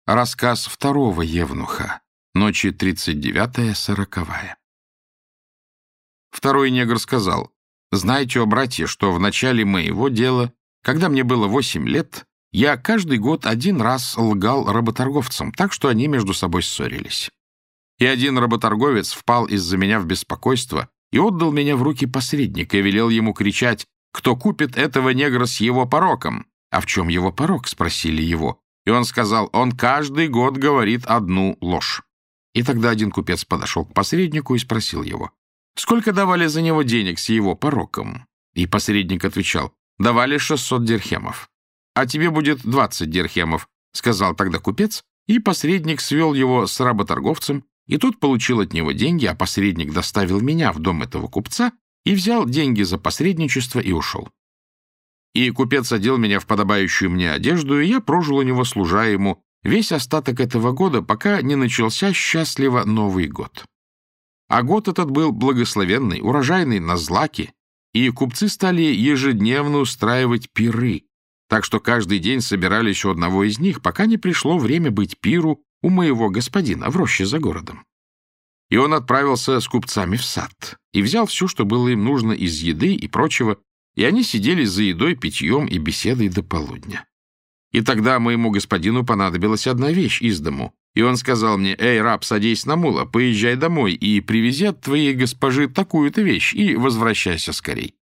Рассказ второго евнуха. Ночи 39-40. Второй негр сказал: «Знаете, о братья, что в начале моего дела, когда мне было 8 лет, я каждый год один раз лгал работорговцам, так что они между собой ссорились. И один работорговец впал из-за меня в беспокойство и отдал меня в руки посредника и велел ему кричать: «Кто купит этого негра с его пороком?» «А в чем его порок?» — спросили его. И он сказал: «Он каждый год говорит одну ложь». И тогда один купец подошел к посреднику и спросил его: «Сколько давали за него денег с его пороком?» И посредник отвечал: «Давали 600 дирхемов». «А тебе будет 20 дирхемов», — сказал тогда купец, и посредник свел его с работорговцем, и тот получил от него деньги, а посредник доставил меня в дом этого купца и взял деньги за посредничество и ушел. И купец одел меня в подобающую мне одежду, и я прожил у него, служа ему, весь остаток этого года, пока не начался счастливо Новый год. А год этот был благословенный, урожайный на злаки, и купцы стали ежедневно устраивать пиры, так что каждый день собирались у одного из них, пока не пришло время быть пиру у моего господина в роще за городом. И он отправился с купцами в сад и взял все, что было им нужно из еды и прочего, и они сидели за едой, питьем и беседой до полудня. И тогда моему господину понадобилась одна вещь из дому, и он сказал мне: «Эй, раб, садись на мула, поезжай домой и привези от твоей госпожи такую-то вещь, и возвращайся скорей».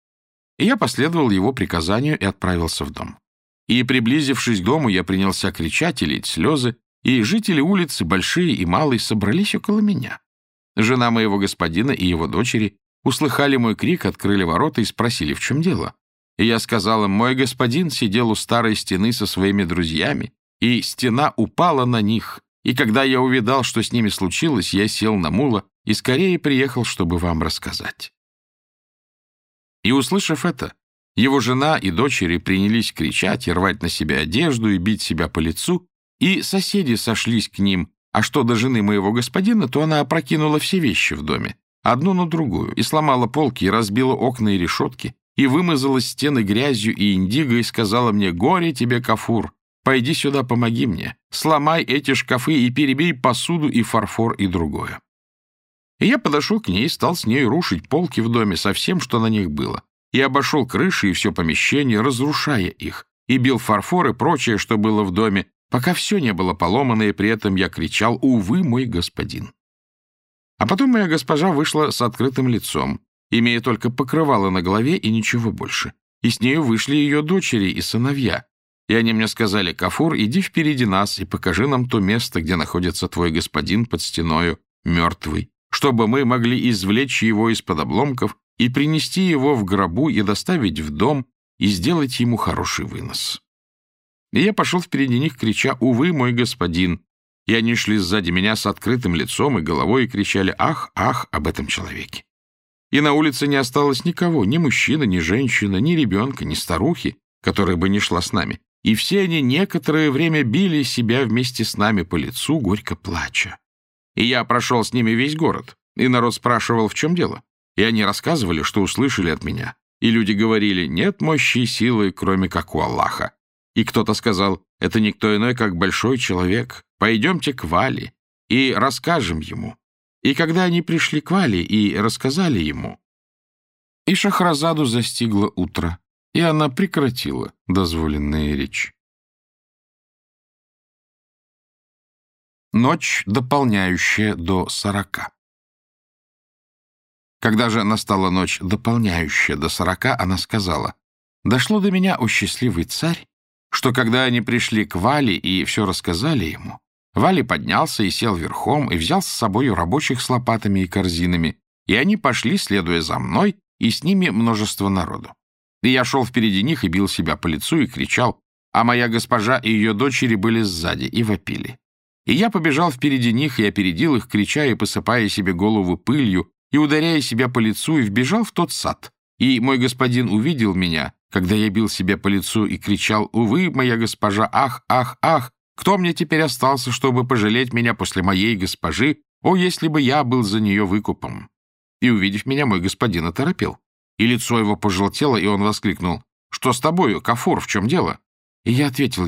И я последовал его приказанию и отправился в дом. И, приблизившись к дому, я принялся кричать и лить слезы, и жители улицы, большие и малые, собрались около меня. Жена моего господина и его дочери услыхали мой крик, открыли ворота и спросили, в чем дело. И я сказал им: «Мой господин сидел у старой стены со своими друзьями, и стена упала на них. И когда я увидал, что с ними случилось, я сел на мула и скорее приехал, чтобы вам рассказать». И, услышав это, его жена и дочери принялись кричать и рвать на себя одежду и бить себя по лицу, и соседи сошлись к ним, а что до жены моего господина, то она опрокинула все вещи в доме, одну на другую, и сломала полки, и разбила окна и решетки, и вымазала стены грязью и индиго, и сказала мне: «Горе тебе, Кафур, пойди сюда, помоги мне, сломай эти шкафы и перебей посуду и фарфор и другое». И я подошел к ней и стал с ней рушить полки в доме со всем, что на них было, и обошел крыши и все помещение, разрушая их, и бил фарфор и прочее, что было в доме, пока все не было поломано, и при этом я кричал: «Увы, мой господин». А потом моя госпожа вышла с открытым лицом, имея только покрывало на голове и ничего больше. И с нею вышли ее дочери и сыновья. И они мне сказали: «Кафур, иди впереди нас и покажи нам то место, где находится твой господин под стеною, мертвый, чтобы мы могли извлечь его из-под обломков и принести его в гробу и доставить в дом и сделать ему хороший вынос». И я пошел впереди них, крича: «Увы, мой господин». И они шли сзади меня с открытым лицом и головой и кричали: «Ах, ах!» об этом человеке. И на улице не осталось никого, ни мужчины, ни женщины, ни ребенка, ни старухи, которая бы не шла с нами. И все они некоторое время били себя вместе с нами по лицу, горько плача. И я прошел с ними весь город, и народ спрашивал, в чем дело. И они рассказывали, что услышали от меня. И люди говорили: «Нет мощи и силы, кроме как у Аллаха». И кто-то сказал: «Это никто иной, как большой человек. Пойдемте к Вали и расскажем ему». И когда они пришли к Вали и рассказали ему, и Шахразаду застигло утро, и она прекратила дозволенные речи. Ночь, дополняющая до 40. Когда же настала ночь, дополняющая до 40, она сказала: «Дошло до меня, о счастливый царь, что когда они пришли к Вали и все рассказали ему, Вали поднялся и сел верхом, и взял с собою рабочих с лопатами и корзинами, и они пошли, следуя за мной, и с ними множество народу. И я шел впереди них и бил себя по лицу и кричал, а моя госпожа и ее дочери были сзади и вопили. И я побежал впереди них и опередил их, крича и посыпая себе голову пылью, и ударяя себя по лицу, и вбежал в тот сад. И мой господин увидел меня, когда я бил себя по лицу и кричал: «Увы, моя госпожа, ах, ах, ах! Кто мне теперь остался, чтобы пожалеть меня после моей госпожи? О, если бы я был за нее выкупом!» И, увидев меня, мой господин оторопел. И лицо его пожелтело, и он воскликнул: «Что с тобою, Кафур, в чем дело?» И я ответил ему: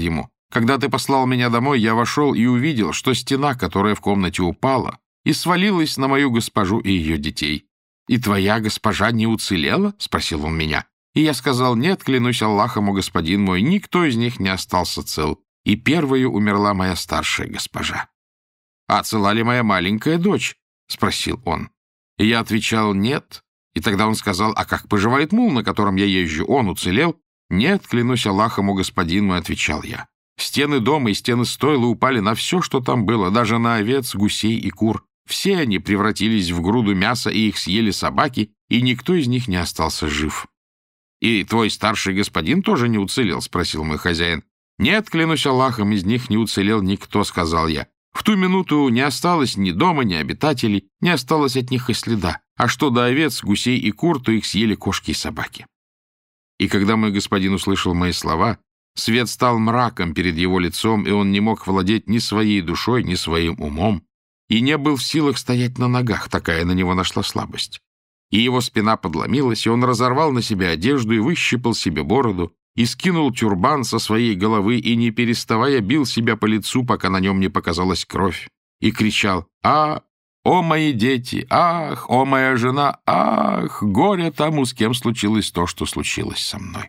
Когда ты послал меня домой, я вошел и увидел, что стена, которая в комнате упала, и свалилась на мою госпожу и ее детей. «И твоя госпожа не уцелела?» — спросил он меня. И я сказал: «Нет, клянусь Аллахом, о господин мой, никто из них не остался цел, и первою умерла моя старшая госпожа». «А цела ли моя маленькая дочь?» — спросил он. И я отвечал: «Нет». И тогда он сказал: «А как поживает мул, на котором я езжу? Он уцелел?» «Нет, клянусь Аллахом, о господин мой», — отвечал я. «Стены дома и стены стойла упали на все, что там было, даже на овец, гусей и кур. Все они превратились в груду мяса, и их съели собаки, и никто из них не остался жив». «И твой старший господин тоже не уцелел?» — спросил мой хозяин. «Нет, клянусь Аллахом, из них не уцелел никто», — сказал я. «В ту минуту не осталось ни дома, ни обитателей, не осталось от них и следа. А что до овец, гусей и кур, то их съели кошки и собаки». И когда мой господин услышал мои слова, свет стал мраком перед его лицом, и он не мог владеть ни своей душой, ни своим умом, и не был в силах стоять на ногах, такая на него нашла слабость. И его спина подломилась, и он разорвал на себе одежду и выщипал себе бороду, и скинул тюрбан со своей головы, и, не переставая, бил себя по лицу, пока на нем не показалась кровь, и кричал: «А, о мои дети! Ах, о моя жена! Ах, горе тому, с кем случилось то, что случилось со мной!»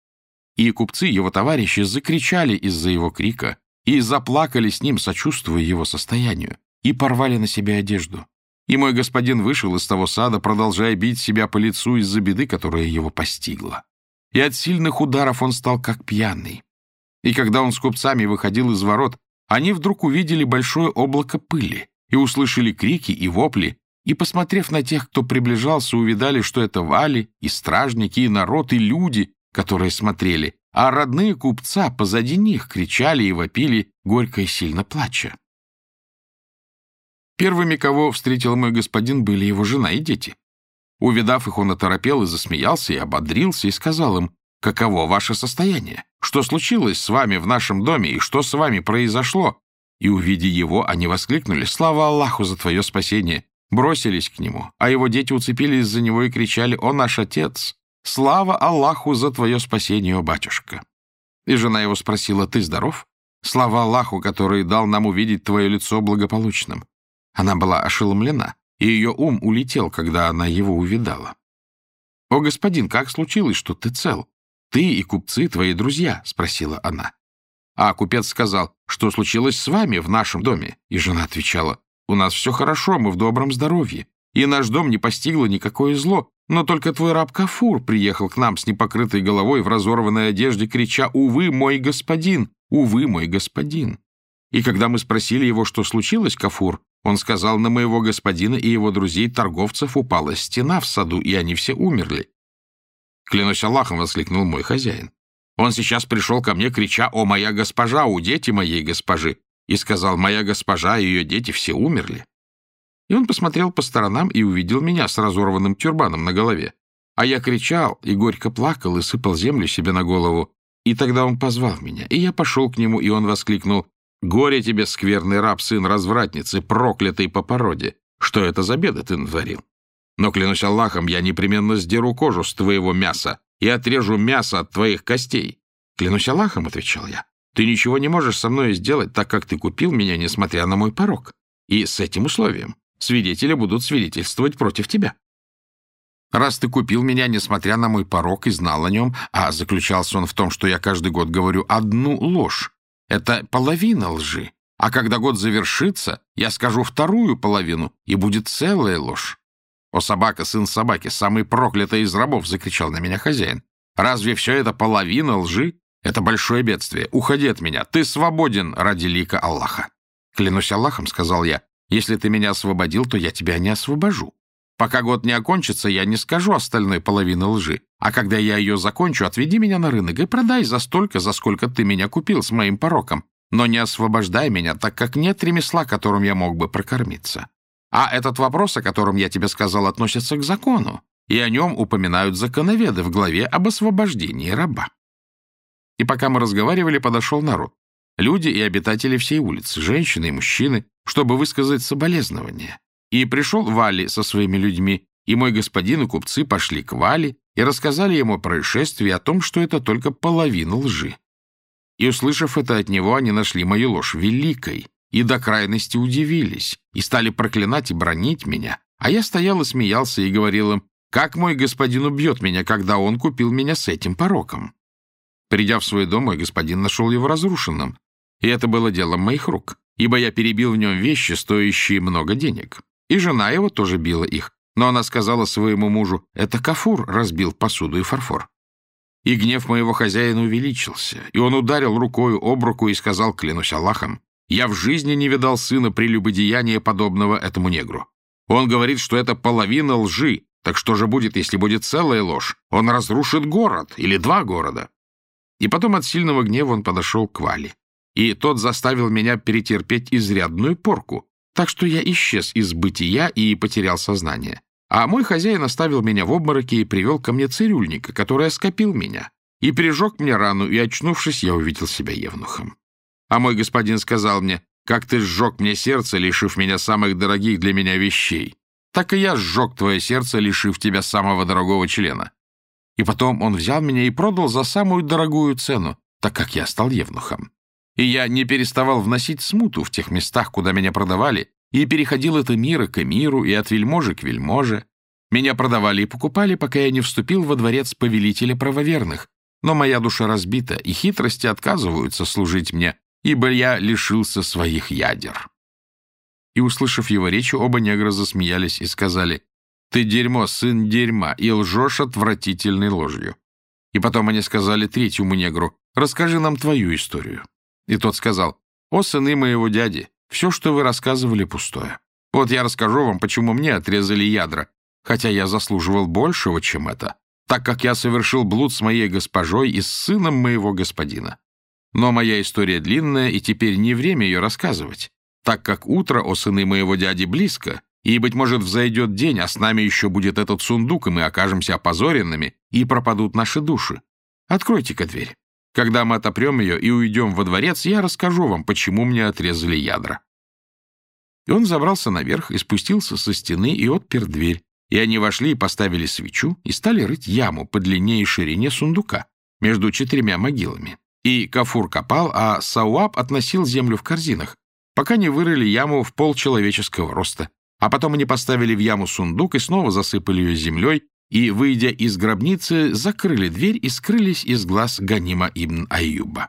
И купцы, его товарищи, закричали из-за его крика и заплакали с ним, сочувствуя его состоянию, и порвали на себе одежду. И мой господин вышел из того сада, продолжая бить себя по лицу из-за беды, которая его постигла. И от сильных ударов он стал как пьяный. И когда он с купцами выходил из ворот, они вдруг увидели большое облако пыли и услышали крики и вопли, и, посмотрев на тех, кто приближался, увидали, что это вали, и стражники, и народ, и люди, которые смотрели, а родные купца позади них кричали и вопили, горько и сильно плача. Первыми, кого встретил мой господин, были его жена и дети. Увидав их, он оторопел и засмеялся, и ободрился, и сказал им: «Каково ваше состояние? Что случилось с вами в нашем доме, и что с вами произошло?» И, увидя его, они воскликнули: «Слава Аллаху за твое спасение!» Бросились к нему, а его дети уцепились за него и кричали: «О наш отец! Слава Аллаху за твое спасение, о батюшка!» И жена его спросила: «Ты здоров? Слава Аллаху, который дал нам увидеть твое лицо благополучным!» Она была ошеломлена, и ее ум улетел, когда она его увидала. «О, господин, как случилось, что ты цел? Ты и купцы, твои друзья?» — спросила она. А купец сказал: «Что случилось с вами в нашем доме?» И жена отвечала: «У нас все хорошо, мы в добром здоровье, и наш дом не постигло никакое зло, но только твой раб Кафур приехал к нам с непокрытой головой в разорванной одежде, крича: „Увы, мой господин! Увы, мой господин!“ И когда мы спросили его, что случилось, Кафур, он сказал: на моего господина и его друзей-торговцев упала стена в саду, и они все умерли». «Клянусь Аллахом!» — воскликнул мой хозяин. «Он сейчас пришел ко мне, крича: „О, моя госпожа, у дети моей госпожи!“ и сказал: моя госпожа и ее дети все умерли». И он посмотрел по сторонам и увидел меня с разорванным тюрбаном на голове. А я кричал и горько плакал и сыпал землю себе на голову. И тогда он позвал меня, и я пошел к нему, и он воскликнул: «Горе тебе, скверный раб, сын развратницы, проклятый по породе! Что это за беда ты натворил? Но, клянусь Аллахом, я непременно сдеру кожу с твоего мяса и отрежу мясо от твоих костей». «Клянусь Аллахом», — отвечал я, — «ты ничего не можешь со мной сделать, так как ты купил меня, несмотря на мой порок. И с этим условием свидетели будут свидетельствовать против тебя. Раз ты купил меня, несмотря на мой порок, и знал о нем, а заключался он в том, что я каждый год говорю одну ложь, это половина лжи, а когда год завершится, я скажу вторую половину, и будет целая ложь». «О, собака, сын собаки, самый проклятый из рабов!» — закричал на меня хозяин. «Разве все это половина лжи? Это большое бедствие. Уходи от меня. Ты свободен ради лика Аллаха». «Клянусь Аллахом», — сказал я, — «если ты меня освободил, то я тебя не освобожу. Пока год не окончится, я не скажу остальной половины лжи. А когда я ее закончу, отведи меня на рынок и продай за столько, за сколько ты меня купил с моим пороком. Но не освобождай меня, так как нет ремесла, которым я мог бы прокормиться. А этот вопрос, о котором я тебе сказал, относится к закону, и о нем упоминают законоведы в главе об освобождении раба». И пока мы разговаривали, подошел народ. Люди и обитатели всей улицы, женщины и мужчины, чтобы высказать соболезнования. И пришел Вали со своими людьми, и мой господин и купцы пошли к Вали и рассказали ему о происшествии, о том, что это только половина лжи. И, услышав это от него, они нашли мою ложь великой и до крайности удивились, и стали проклинать и бранить меня. А я стоял и смеялся и говорил им: как мой господин убьет меня, когда он купил меня с этим пороком? Придя в свой дом, мой господин нашел его разрушенным, и это было делом моих рук, ибо я перебил в нем вещи, стоящие много денег. И жена его тоже била их, но она сказала своему мужу: это Кафур разбил посуду и фарфор. И гнев моего хозяина увеличился, и он ударил рукою об руку и сказал: клянусь Аллахом, я в жизни не видал сына прелюбодеяния, подобного этому негру. Он говорит, что это половина лжи, так что же будет, если будет целая ложь? Он разрушит город или 2 города. И потом от сильного гнева он подошел к Вали, и тот заставил меня перетерпеть изрядную порку, так что я исчез из бытия и потерял сознание. А мой хозяин оставил меня в обмороке и привел ко мне цирюльника, который оскопил меня, и прижег мне рану, и, очнувшись, я увидел себя евнухом. А мой господин сказал мне: как ты сжег мне сердце, лишив меня самых дорогих для меня вещей, так и я сжег твое сердце, лишив тебя самого дорогого члена. И потом он взял меня и продал за самую дорогую цену, так как я стал евнухом. И я не переставал вносить смуту в тех местах, куда меня продавали, и переходил от эмира к эмиру и от вельможи к вельможе. Меня продавали и покупали, пока я не вступил во дворец повелителя правоверных. Но моя душа разбита, и хитрости отказываются служить мне, ибо я лишился своих ядер». И, услышав его речь, оба негра засмеялись и сказали: «Ты дерьмо, сын дерьма, и лжешь отвратительной ложью». И потом они сказали третьему негру: «Расскажи нам твою историю». И тот сказал: «О, сыны моего дяди, все, что вы рассказывали, пустое. Вот я расскажу вам, почему мне отрезали ядра, хотя я заслуживал большего, чем это, так как я совершил блуд с моей госпожой и с сыном моего господина. Но моя история длинная, и теперь не время ее рассказывать, так как утро, о сыны моего дяди, близко, и, быть может, взойдет день, а с нами еще будет этот сундук, и мы окажемся опозоренными, и пропадут наши души. Откройте-ка дверь. Когда мы отопрем ее и уйдем во дворец, я расскажу вам, почему мне отрезали ядра». И он забрался наверх и спустился со стены и отпер дверь, и они вошли и поставили свечу, и стали рыть яму по длине и ширине сундука между 4 могилами. И Кафур копал, а Сауаб относил землю в корзинах, пока не вырыли яму в полчеловеческого роста. А потом они поставили в яму сундук и снова засыпали ее землей, и, выйдя из гробницы, закрыли дверь и скрылись из глаз Ганима ибн Айюба.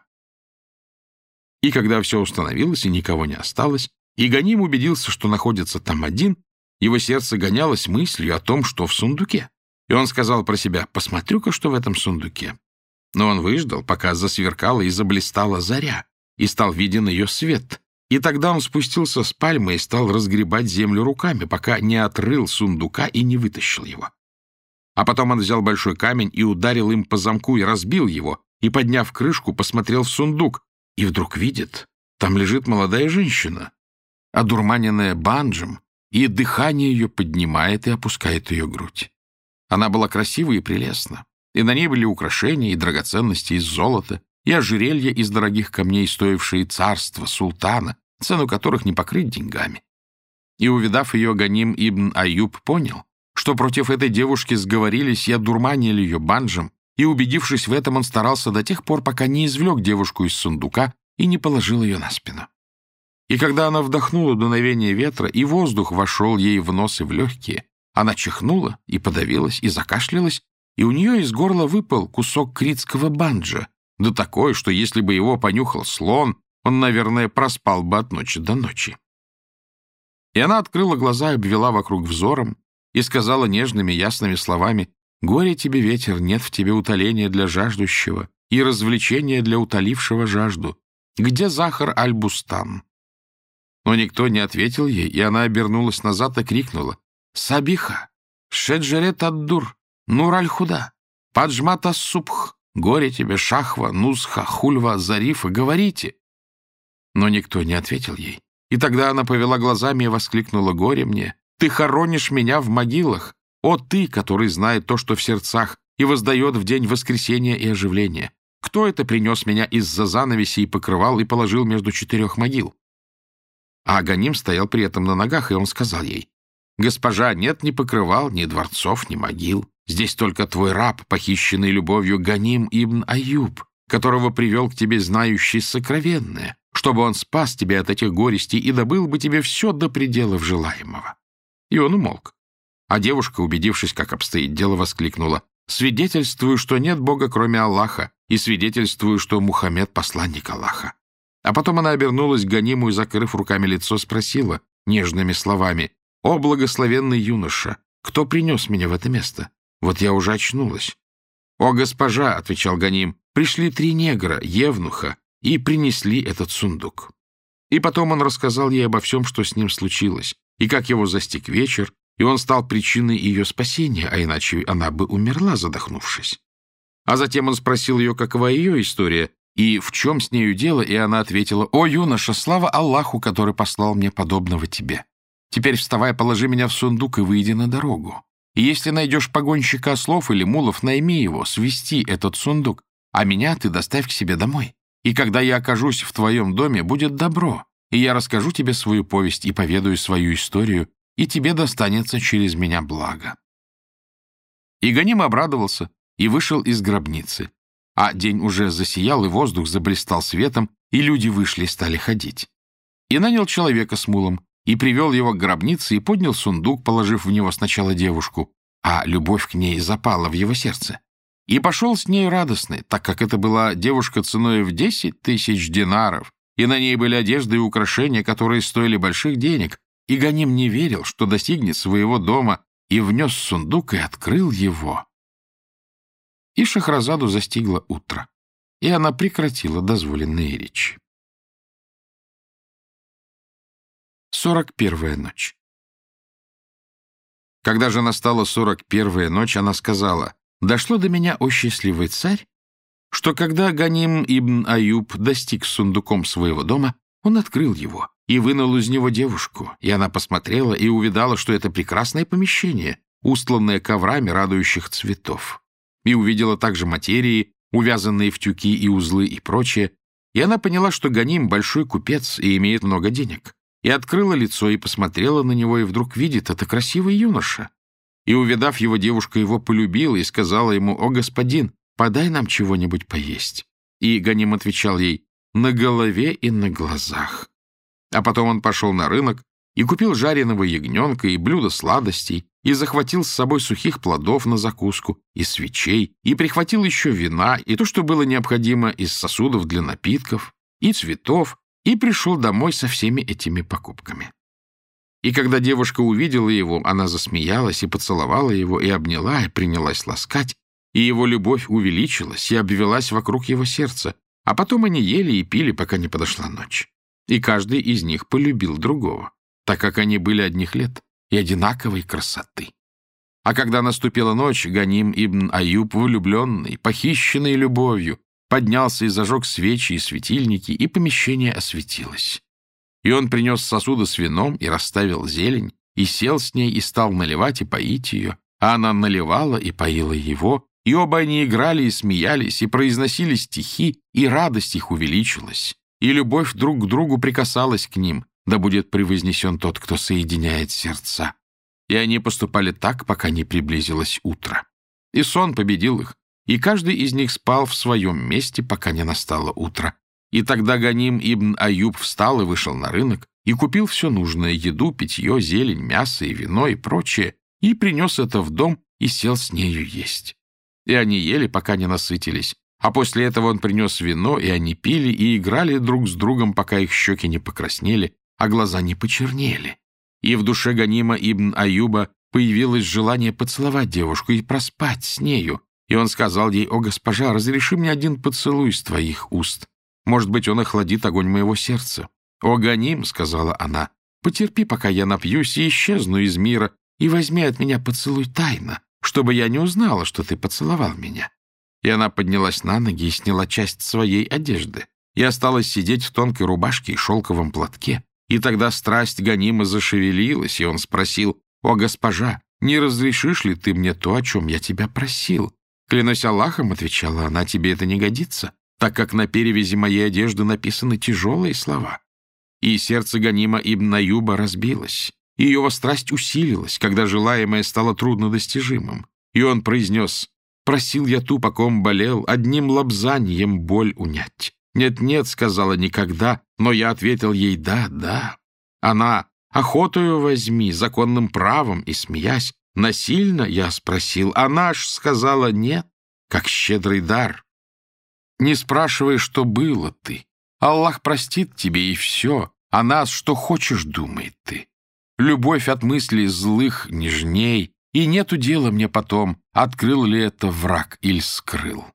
И когда все установилось и никого не осталось, и Ганим убедился, что находится там один, его сердце гонялось мыслью о том, что в сундуке. И он сказал про себя: «Посмотрю-ка, что в этом сундуке». Но он выждал, пока засверкала и заблистала заря, и стал виден ее свет. И тогда он спустился с пальмы и стал разгребать землю руками, пока не отрыл сундука и не вытащил его. А потом он взял большой камень и ударил им по замку и разбил его, и, подняв крышку, посмотрел в сундук, и вдруг видит, там лежит молодая женщина, одурманенная банджем, и дыхание ее поднимает и опускает ее грудь. Она была красива и прелестна, и на ней были украшения и драгоценности из золота, и ожерелья из дорогих камней, стоившие царства султана, цену которых не покрыть деньгами. И, увидав ее, Ганим ибн Айюб понял, что против этой девушки сговорились и одурманили ее банджем, и, убедившись в этом, он старался до тех пор, пока не извлек девушку из сундука и не положил ее на спину. И когда она вдохнула дуновение ветра, и воздух вошел ей в нос и в легкие, она чихнула и подавилась, и закашлялась, и у нее из горла выпал кусок критского банджа, да такой, что если бы его понюхал слон, он, наверное, проспал бы от ночи до ночи. И она открыла глаза и обвела вокруг взором, и сказала нежными ясными словами: «Горе тебе, ветер, нет в тебе утоления для жаждущего и развлечения для утолившего жажду. Где Захар аль-Бустан?» Но никто не ответил ей, и она обернулась назад и крикнула: «Сабиха! Шеджерет ад-дур! Нур аль-худа! Паджмат ас-субх! Горе тебе, Шахва, Нузха, Хульва, Зарифа! Говорите!» Но никто не ответил ей. И тогда она повела глазами и воскликнула: «Горе мне! Ты хоронишь меня в могилах! О ты, который знает то, что в сердцах, и воздает в день воскресения и оживления! Кто это принес меня из-за занавеси и покрывал и положил между 4 могил?» А Ганим стоял при этом на ногах, и он сказал ей: «Госпожа, нет ни покрывал, ни дворцов, ни могил. Здесь только твой раб, похищенный любовью Ганим ибн Айюб. которого привел к тебе знающий сокровенное, чтобы он спас тебя от этих горестей и добыл бы тебе все до пределов желаемого». И он умолк. А девушка, убедившись, как обстоит дело, воскликнула: «Свидетельствую, что нет Бога, кроме Аллаха, и свидетельствую, что Мухаммед — посланник Аллаха». А потом она обернулась к Ганиму и, закрыв руками лицо, спросила нежными словами: «О, благословенный юноша, кто принес меня в это место? Вот я уже очнулась». «О, госпожа», — отвечал Ганим, — «пришли 3 негра, евнуха, и принесли этот сундук». И потом он рассказал ей обо всем, что с ним случилось, и как его застиг вечер, и он стал причиной ее спасения, а иначе она бы умерла, задохнувшись. А затем он спросил ее, какова ее история, и в чем с нею дело, и она ответила: «О, юноша, слава Аллаху, который послал мне подобного тебе. Теперь вставай, положи меня в сундук и выйди на дорогу. И если найдешь погонщика ослов или мулов, найми его, свести этот сундук, а меня ты доставь к себе домой. И когда я окажусь в твоем доме, будет добро, и я расскажу тебе свою повесть и поведаю свою историю, и тебе достанется через меня благо». И Ганим обрадовался и вышел из гробницы. А день уже засиял, и воздух заблистал светом, и люди вышли и стали ходить. И нанял человека с мулом, и привел его к гробнице, и поднял сундук, положив в него сначала девушку, а любовь к ней запала в его сердце. И пошел с ней радостный, так как это была девушка ценой в 10 000 динаров, и на ней были одежды и украшения, которые стоили больших денег. И Ганим не верил, что достигнет своего дома, и внес сундук и открыл его. И Шахразаду застигло утро, и она прекратила дозволенные речи. 41-я ночь. Когда же настала 41-я ночь, она сказала: «Дошло до меня, о счастливый царь, что когда Ганим ибн Аюб достиг с сундуком своего дома, он открыл его и вынул из него девушку, и она посмотрела и увидала, что это прекрасное помещение, устланное коврами радующих цветов, и увидела также материи, увязанные в тюки и узлы и прочее, и она поняла, что Ганим большой купец и имеет много денег, и открыла лицо и посмотрела на него, и вдруг видит: это красивый юноша. И, увидав его, девушка его полюбила и сказала ему: «О, господин, подай нам чего-нибудь поесть». И Ганим отвечал ей: «На голове и на глазах». А потом он пошел на рынок и купил жареного ягненка и блюдо сладостей, и захватил с собой сухих плодов на закуску, и свечей, и прихватил еще вина, и то, что было необходимо из сосудов для напитков, и цветов, и пришел домой со всеми этими покупками. И когда девушка увидела его, она засмеялась и поцеловала его, и обняла, и принялась ласкать, и его любовь увеличилась и обвелась вокруг его сердца, а потом они ели и пили, пока не подошла ночь. И каждый из них полюбил другого, так как они были одних лет и одинаковой красоты. А когда наступила ночь, Ганим ибн Аюб, влюбленный, похищенный любовью, поднялся и зажег свечи и светильники, и помещение осветилось. И он принес сосуды с вином и расставил зелень, и сел с ней и стал наливать и поить ее, а она наливала и поила его, и оба они играли и смеялись, и произносили стихи, и радость их увеличилась, и любовь друг к другу прикасалась к ним, да будет превознесен тот, кто соединяет сердца. И они поступали так, пока не приблизилось утро. И сон победил их, и каждый из них спал в своем месте, пока не настало утро. И тогда Ганим ибн Аюб встал и вышел на рынок, и купил все нужное: еду, питье, зелень, мясо и вино и прочее, и принес это в дом и сел с нею есть. И они ели, пока не насытились. А после этого он принес вино, и они пили и играли друг с другом, пока их щеки не покраснели, а глаза не почернели. И в душе Ганима ибн Аюба появилось желание поцеловать девушку и проспать с нею. И он сказал ей: «О, госпожа, разреши мне один поцелуй с твоих уст. Может быть, он охладит огонь моего сердца». «О, Ганим», — сказала она, — «потерпи, пока я напьюсь и исчезну из мира, и возьми от меня поцелуй тайно, чтобы я не узнала, что ты поцеловал меня». И она поднялась на ноги и сняла часть своей одежды, и осталась сидеть в тонкой рубашке и шелковом платке. И тогда страсть Ганима зашевелилась, и он спросил: «О, госпожа, не разрешишь ли ты мне то, о чем я тебя просил?» «Клянусь Аллахом», — отвечала она, — «тебе это не годится, так как на перевязи моей одежды написаны тяжелые слова». И сердце Ганима ибн Аюба разбилось, и его страсть усилилась, когда желаемое стало труднодостижимым. И он произнес: Просил я ту, по ком болел, одним лобзаньем боль унять. Нет-нет, сказала никогда, но я ответил ей да, да. Она: охотою возьми, законным правом, и, смеясь, насильно я спросил. Она ж сказала нет, как щедрый дар. Не спрашивай, что было ты. Аллах простит тебе, и все. А нас, что хочешь, думай ты. Любовь от мыслей злых нежней, и нету дела мне потом, открыл ли это враг или скрыл.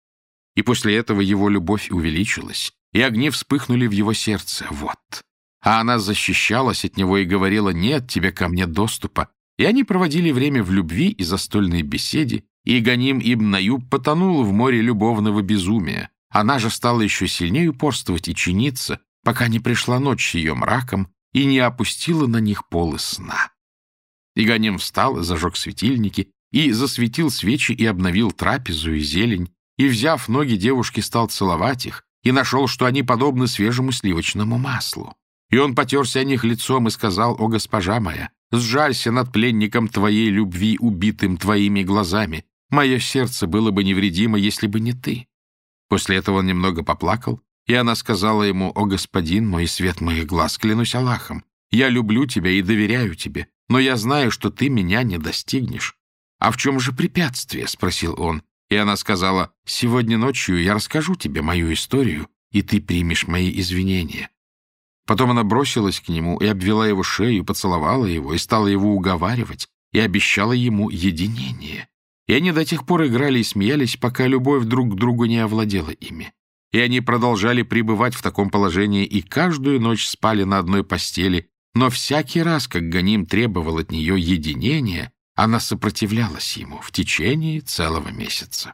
И после этого его любовь увеличилась, и огни вспыхнули в его сердце. Вот. А она защищалась от него и говорила: нет тебе ко мне доступа. И они проводили время в любви и застольной беседе, и Ганим ибн Аюб потонул в море любовного безумия. Она же стала еще сильнее упорствовать и чиниться, пока не пришла ночь с ее мраком и не опустила на них полы сна. И Ганим встал, зажег светильники, и засветил свечи, и обновил трапезу и зелень, и, взяв ноги девушки, стал целовать их, и нашел, что они подобны свежему сливочному маслу. И он потерся о них лицом и сказал: «О, госпожа моя, сжалься над пленником твоей любви, убитым твоими глазами. Мое сердце было бы невредимо, если бы не ты». После этого он немного поплакал, и она сказала ему: «О, господин мой, свет моих глаз, клянусь Аллахом, я люблю тебя и доверяю тебе, но я знаю, что ты меня не достигнешь». «А в чем же препятствие?» — спросил он. И она сказала: «Сегодня ночью я расскажу тебе мою историю, и ты примешь мои извинения». Потом она бросилась к нему и обвела его шею, поцеловала его и стала его уговаривать, и обещала ему единение. И они до тех пор играли и смеялись, пока любовь друг к другу не овладела ими. И они продолжали пребывать в таком положении и каждую ночь спали на одной постели, но всякий раз, как Ганим требовал от нее единения, она сопротивлялась ему в течение целого месяца.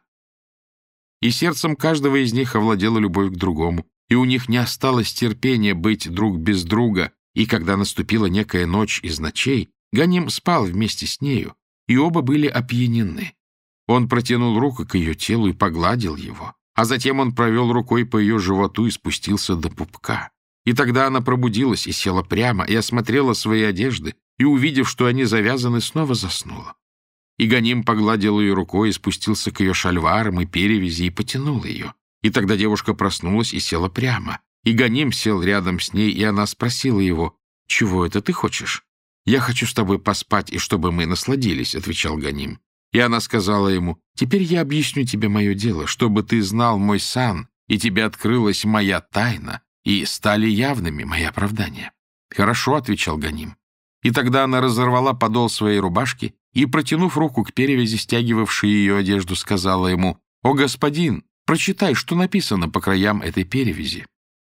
И сердцем каждого из них овладела любовь к другому, и у них не осталось терпения быть друг без друга, и когда наступила некая ночь из ночей, Ганим спал вместе с нею, и оба были опьянены. Он протянул руку к ее телу и погладил его, а затем он провел рукой по ее животу и спустился до пупка. И тогда она пробудилась и села прямо, и осмотрела свои одежды, и, увидев, что они завязаны, снова заснула. И Ганим погладил ее рукой и спустился к ее шальварам и перевязи и потянул ее. И тогда девушка проснулась и села прямо. И Ганим сел рядом с ней, и она спросила его: «Чего это ты хочешь?» «Я хочу с тобой поспать, и чтобы мы насладились», — отвечал Ганим. И она сказала ему: «Теперь я объясню тебе мое дело, чтобы ты знал мой сан, и тебе открылась моя тайна, и стали явными мои оправдания». «Хорошо», — отвечал Ганим. И тогда она разорвала подол своей рубашки и, протянув руку к перевязи, стягивавшей ее одежду, сказала ему: «О, господин, прочитай, что написано по краям этой перевязи».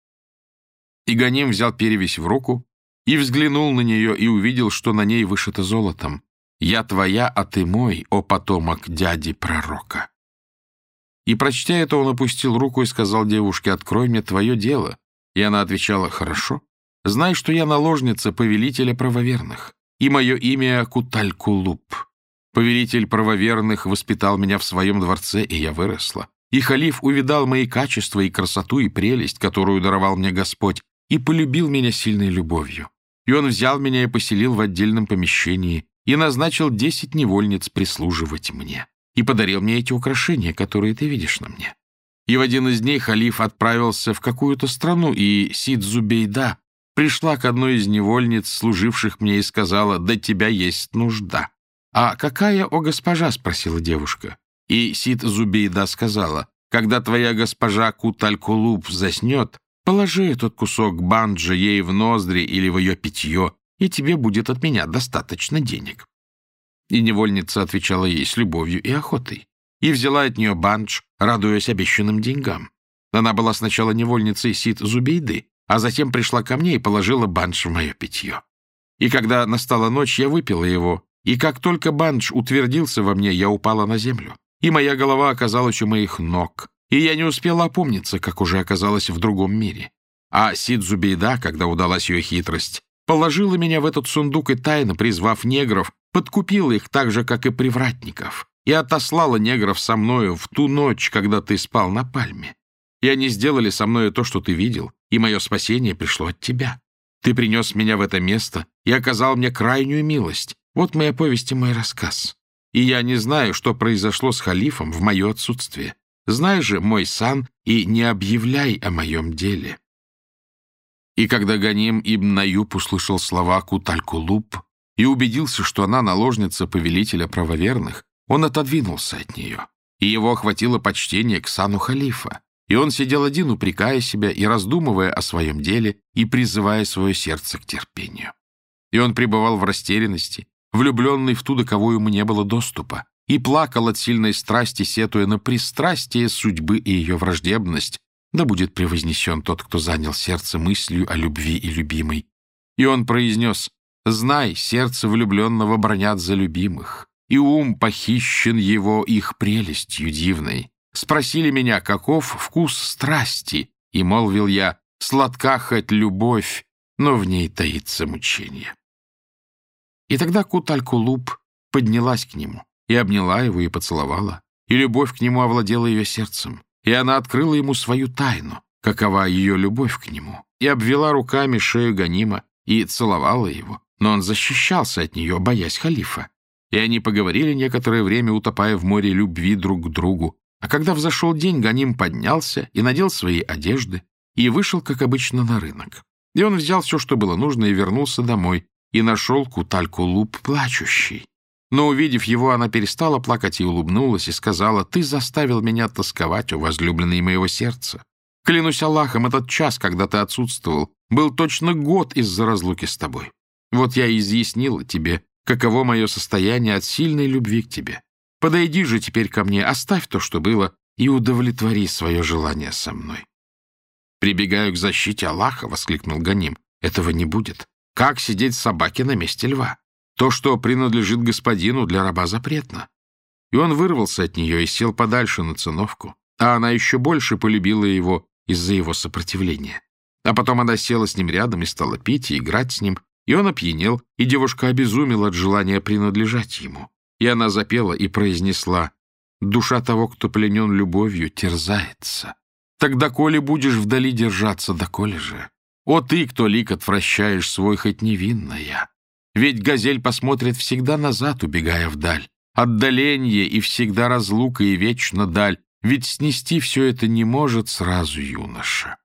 И Ганим взял перевязь в руку и взглянул на нее, и увидел, что на ней вышито золотом: «Я твоя, а ты мой, о потомок дяди пророка». И, прочтя это, он опустил руку и сказал девушке: «Открой мне твое дело». И она отвечала: «Хорошо. Знай, что я наложница повелителя правоверных, и мое имя Куталь-Кулуб. Повелитель правоверных воспитал меня в своем дворце, и я выросла. И халиф увидал мои качества и красоту, и прелесть, которую даровал мне Господь, и полюбил меня сильной любовью. И он взял меня и поселил в отдельном помещении, и назначил 10 невольниц прислуживать мне, и подарил мне эти украшения, которые ты видишь на мне. И в один из дней халиф отправился в какую-то страну, и Сид-Зубейда пришла к одной из невольниц, служивших мне, и сказала: «До тебя есть нужда». «А какая, о госпожа?» — спросила девушка. И Сид-Зубейда сказала: «Когда твоя госпожа Куталь-Кулуб заснет, положи этот кусок банджа ей в ноздри или в ее питье, и тебе будет от меня достаточно денег». И невольница отвечала ей с любовью и охотой, и взяла от нее бандж, радуясь обещанным деньгам. Она была сначала невольницей Сид-Зубейды, а затем пришла ко мне и положила бандж в мое питье. И когда настала ночь, я выпила его, и как только бандж утвердился во мне, я упала на землю, и моя голова оказалась у моих ног, и я не успела опомниться, как уже оказалась в другом мире. А Сид-Зубейда, когда удалась ее хитрость, положила меня в этот сундук и, тайно призвав негров, подкупила их так же, как и привратников, и отослала негров со мною в ту ночь, когда ты спал на пальме. И они сделали со мною то, что ты видел, и мое спасение пришло от тебя. Ты принес меня в это место и оказал мне крайнюю милость. Вот моя повесть и мой рассказ. и я не знаю, что произошло с халифом в мое отсутствие. Знай же мой сан и не объявляй о моем деле». И когда Ганим ибн Аюб услышал слова Кут-аль-Кулуб и убедился, что она наложница повелителя правоверных, он отодвинулся от нее, и его охватило почтение к сану халифа. И он сидел один, упрекая себя и раздумывая о своем деле и призывая свое сердце к терпению. И он пребывал в растерянности, влюбленный в ту, до кого ему не было доступа, и плакал от сильной страсти, сетуя на пристрастие судьбы и ее враждебность. Да будет превознесен тот, кто занял сердце мыслью о любви и любимой. И он произнес: «Знай, сердце влюбленного бранят за любимых, и ум похищен его их прелестью дивной. Спросили меня, каков вкус страсти, и молвил я: сладка хоть любовь, но в ней таится мучение». И тогда Кут-аль-Кулуб поднялась к нему и обняла его и поцеловала, и любовь к нему овладела ее сердцем, и она открыла ему свою тайну, какова ее любовь к нему, и обвела руками шею Ганима и целовала его, но он защищался от нее, боясь халифа. И они поговорили некоторое время, утопая в море любви друг к другу. А когда взошел день, Ганим поднялся и надел свои одежды, и вышел, как обычно, на рынок. И он взял все, что было нужно, и вернулся домой, и нашел Кут-аль-Кулуб плачущей. Но, увидев его, она перестала плакать и улыбнулась, и сказала: «Ты заставил меня тосковать, о возлюбленный моего сердца. Клянусь Аллахом, этот час, когда ты отсутствовал, был точно год из-за разлуки с тобой. Вот я и изъяснила тебе, каково мое состояние от сильной любви к тебе. Подойди же теперь ко мне, оставь то, что было, и удовлетвори свое желание со мной». «Прибегаю к защите Аллаха», — воскликнул Ганим. «Этого не будет. Как сидеть собаке на месте льва? То, что принадлежит господину, для раба запретно». И он вырвался от нее и сел подальше на циновку, а она еще больше полюбила его из-за его сопротивления. А потом она села с ним рядом и стала пить и играть с ним, и он опьянел, и девушка обезумела от желания принадлежать ему. И она запела и произнесла: «Душа того, кто пленен любовью, терзается. Тогда коли будешь вдали держаться, доколе же? О ты, кто лик отвращаешь свой, хоть невинная! Ведь газель посмотрит всегда назад, убегая вдаль. Отдаленье и всегда разлука, и вечно даль. Ведь снести все это не может сразу юноша».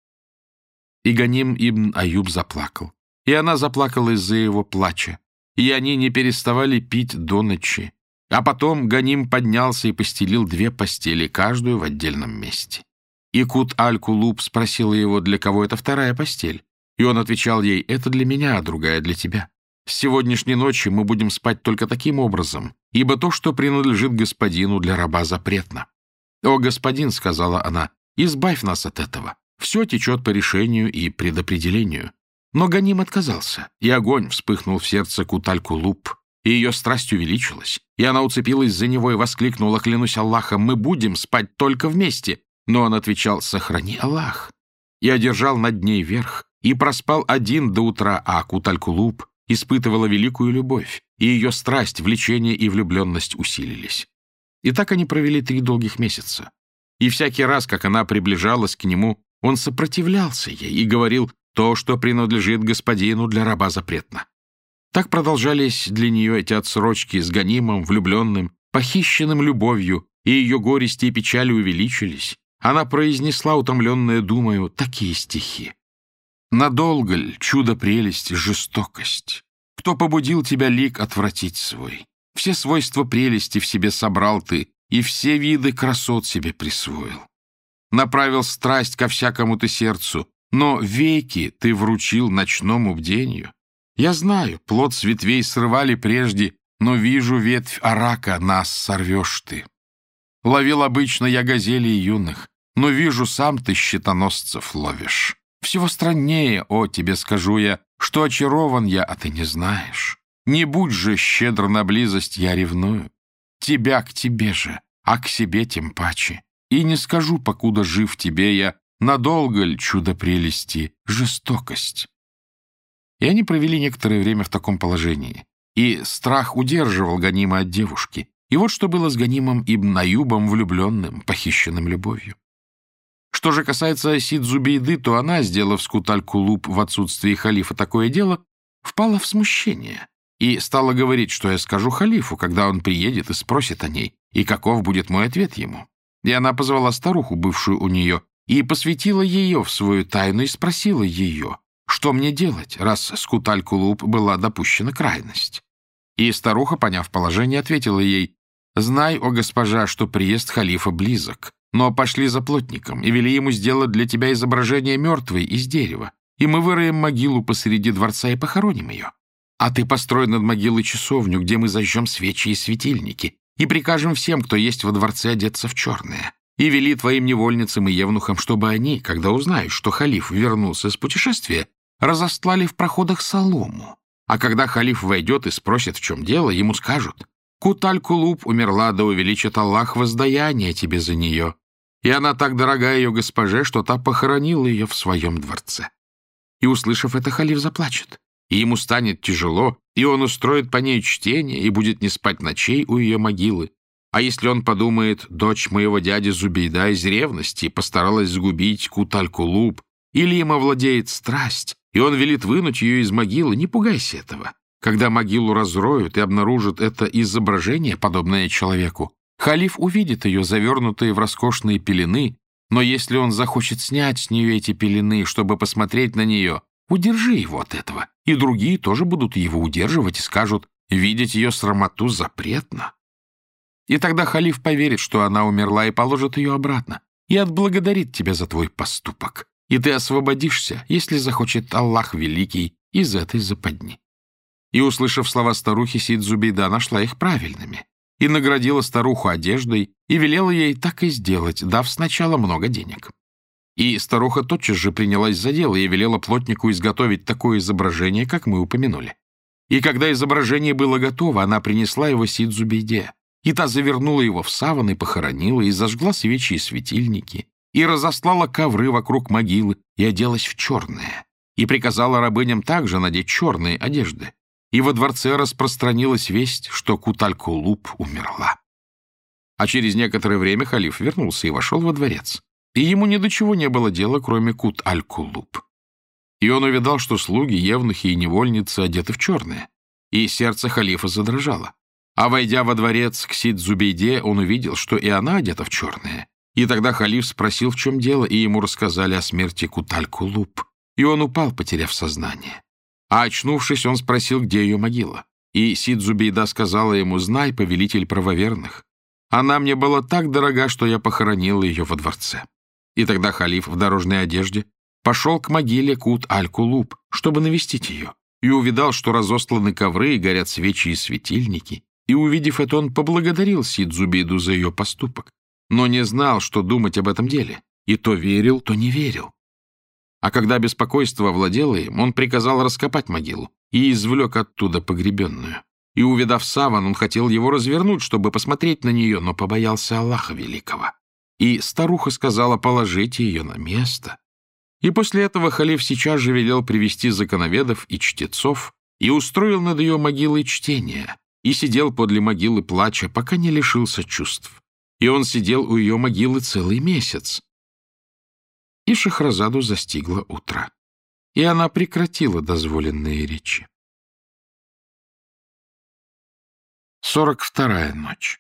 И Ганим ибн Аюб заплакал, и она заплакала из-за его плача, и они не переставали пить до ночи. А потом Ганим поднялся и постелил 2 постели, каждую в отдельном месте. И Кут-аль-Кулуб спросила его, для кого это 2-я постель. И он отвечал ей: «Это для меня, а другая для тебя. С сегодняшней ночи мы будем спать только таким образом, ибо то, что принадлежит господину, для раба запретно». «О, господин», — сказала она, — «избавь нас от этого. Все течет по решению и предопределению». Но Ганим отказался, и огонь вспыхнул в сердце Кут-аль-Кулуб, и ее страсть увеличилась, и она уцепилась за него и воскликнула: «Клянусь Аллахом, мы будем спать только вместе». Но он отвечал: «Сохрани Аллах», и одержал над ней верх, и проспал один до утра, а Кут-аль-Кулуб испытывала великую любовь, и ее страсть, влечение и влюбленность усилились. И так они провели 3 долгих месяца. И всякий раз, как она приближалась к нему, он сопротивлялся ей и говорил: «То, что принадлежит господину, для раба запретно». Так продолжались для нее эти отсрочки с Ганимом, влюбленным, похищенным любовью, и ее горести и печали увеличились. Она произнесла, утомленная думаю, такие стихи: «Надолго ль чудо прелести, жестокость? Кто побудил тебя лик отвратить свой? Все свойства прелести в себе собрал ты, и все виды красот себе присвоил. Направил страсть ко всякому ты сердцу, но веки ты вручил ночному бденью. Я знаю, плод с ветвей срывали прежде, но вижу, ветвь арака нас сорвешь ты. Ловил обычно я газелей юных, но вижу, сам ты щитоносцев ловишь. Всего страннее, о, тебе скажу я, что очарован я, а ты не знаешь. Не будь же щедр на близость, я ревную. Тебя к тебе же, а к себе тем паче. И не скажу, покуда жив тебе я, надолго ль чудо прелести, жестокость». И они провели некоторое время в таком положении. И страх удерживал Ганима от девушки. И вот что было с Ганимом ибн Аюбом, влюбленным, похищенным любовью. Что же касается Сид-Зубейды, то она, сделав с Кут-аль-Кулуб в отсутствии халифа такое дело, впала в смущение и стала говорить, что я скажу халифу, когда он приедет и спросит о ней, и каков будет мой ответ ему. И она позвала старуху, бывшую у нее, и посвятила ее в свою тайну и спросила ее, что мне делать, раз с Кут-аль-Кулуб была допущена крайность. И старуха, поняв положение, ответила ей: «Знай, о госпожа, что приезд халифа близок, но пошли за плотником и вели ему сделать для тебя изображение мертвой из дерева, и мы выроем могилу посреди дворца и похороним ее. А ты построй над могилой часовню, где мы зажжем свечи и светильники, и прикажем всем, кто есть во дворце, одеться в черное, и вели твоим невольницам и евнухам, чтобы они, когда узнают, что халиф вернулся с путешествия, разостлали в проходах солому. А когда халиф войдет и спросит, в чем дело, ему скажут: Кут-аль-Кулуб умерла, да увеличит Аллах воздаяние тебе за нее. И она так дорога ее госпоже, что та похоронила ее в своем дворце». И, услышав это, халиф заплачет, и ему станет тяжело, и он устроит по ней чтение и будет не спать ночей у ее могилы. А если он подумает: дочь моего дяди Зубейда из ревности постаралась сгубить Кут-аль-Кулуб, или им овладеет страсть, и он велит вынуть ее из могилы, не пугайся этого. Когда могилу разроют и обнаружат это изображение, подобное человеку, халиф увидит ее, завернутые в роскошные пелены, но если он захочет снять с нее эти пелены, чтобы посмотреть на нее, удержи его от этого, и другие тоже будут его удерживать и скажут: видеть ее срамоту запретно. И тогда халиф поверит, что она умерла, и положит ее обратно, и отблагодарит тебя за твой поступок, и ты освободишься, если захочет Аллах Великий, из этой западни». И, услышав слова старухи, Сид-Зубейда нашла их правильными, и наградила старуху одеждой, и велела ей так и сделать, дав сначала много денег. И старуха тотчас же принялась за дело и велела плотнику изготовить такое изображение, как мы упомянули. И когда изображение было готово, она принесла его Сид-Зубейде, и та завернула его в саван и похоронила, и зажгла свечи и светильники, и разослала ковры вокруг могилы, и оделась в черное, и приказала рабыням также надеть черные одежды. И во дворце распространилась весть, что Кут-аль-Кулуб умерла. А через некоторое время халиф вернулся и вошел во дворец, и ему ни до чего не было дела, кроме Кут-аль-Кулуб. И он увидал, что слуги, евнухи и невольницы одеты в черное, и сердце халифа задрожало. А войдя во дворец к Сид-Зубейде, он увидел, что и она одета в черное. И тогда халиф спросил, в чем дело, и ему рассказали о смерти Кут-аль-Кулуб, и он упал, потеряв сознание. А очнувшись, он спросил, где ее могила. И Сид-Зубейда сказала ему: «Знай, повелитель правоверных, она мне была так дорога, что я похоронила ее во дворце». И тогда халиф в дорожной одежде пошел к могиле Кут-аль-Кулуб, чтобы навестить ее, и увидал, что разосланы ковры и горят свечи и светильники. И, увидев это, он поблагодарил Сид-Зубейду за ее поступок, но не знал, что думать об этом деле, и то верил, то не верил. А когда беспокойство овладело им, он приказал раскопать могилу и извлек оттуда погребенную. И, увидав саван, он хотел его развернуть, чтобы посмотреть на нее, но побоялся Аллаха Великого. И старуха сказала: «Положите ее на место». И после этого халиф сейчас же велел привести законоведов и чтецов и устроил над ее могилой чтение, и сидел подле могилы плача, пока не лишился чувств. И он сидел у ее могилы целый месяц. И Шахразаду застигло утро, и она прекратила дозволенные речи. 42-я ночь.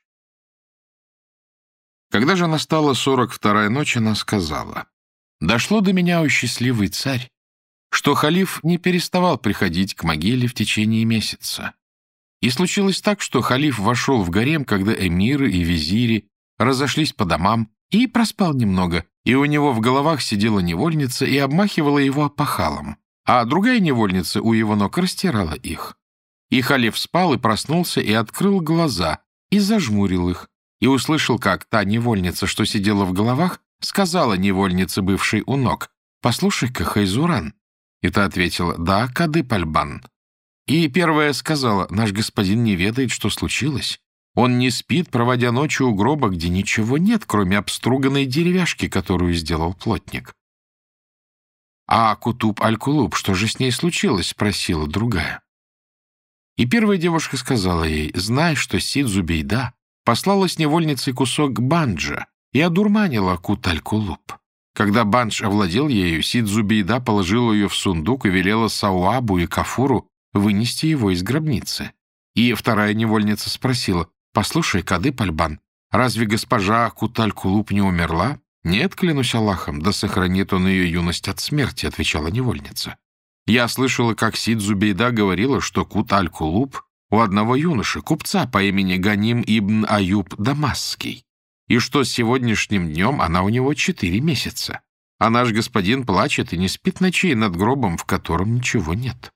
Когда же настала 42-я ночь, она сказала: «Дошло до меня, о счастливый царь, что халиф не переставал приходить к могиле в течение месяца. И случилось так, что халиф вошел в гарем, когда эмиры и визири разошлись по домам, и проспал немного, и у него в головах сидела невольница и обмахивала его опахалом, а другая невольница у его ног растирала их. И халиф спал и проснулся, и открыл глаза, и зажмурил их, и услышал, как та невольница, что сидела в головах, сказала невольнице, бывшей у ног: «Послушай-ка, Хайзуран». И та ответила: «Да, Кады Пальбан». И первая сказала: «Наш господин не ведает, что случилось. Он не спит, проводя ночью у гроба, где ничего нет, кроме обструганной деревяшки, которую сделал плотник». «А Кутуб-аль-Кулуб, что же с ней случилось?» — спросила другая. И первая девушка сказала ей: «Знай, что Сид-Зубейда послала с невольницей кусок банджа и одурманила Кут-аль-Кулуб. Когда бандж овладел ею, Сид-Зубейда положила ее в сундук и велела Сауабу и Кафуру вынести его из гробницы. И вторая невольница спросила: «Послушай, Кадып-Альбан, разве госпожа Куталь-Кулуб не умерла?» «Нет, клянусь Аллахом, да сохранит он ее юность от смерти», — отвечала невольница. «Я слышала, как Сид-Зубейда говорила, что Куталь-Кулуб у одного юноши, купца по имени Ганим ибн Аюб Дамасский, и что с сегодняшним днем она у него 4 месяца. А наш господин плачет и не спит ночей над гробом, в котором ничего нет».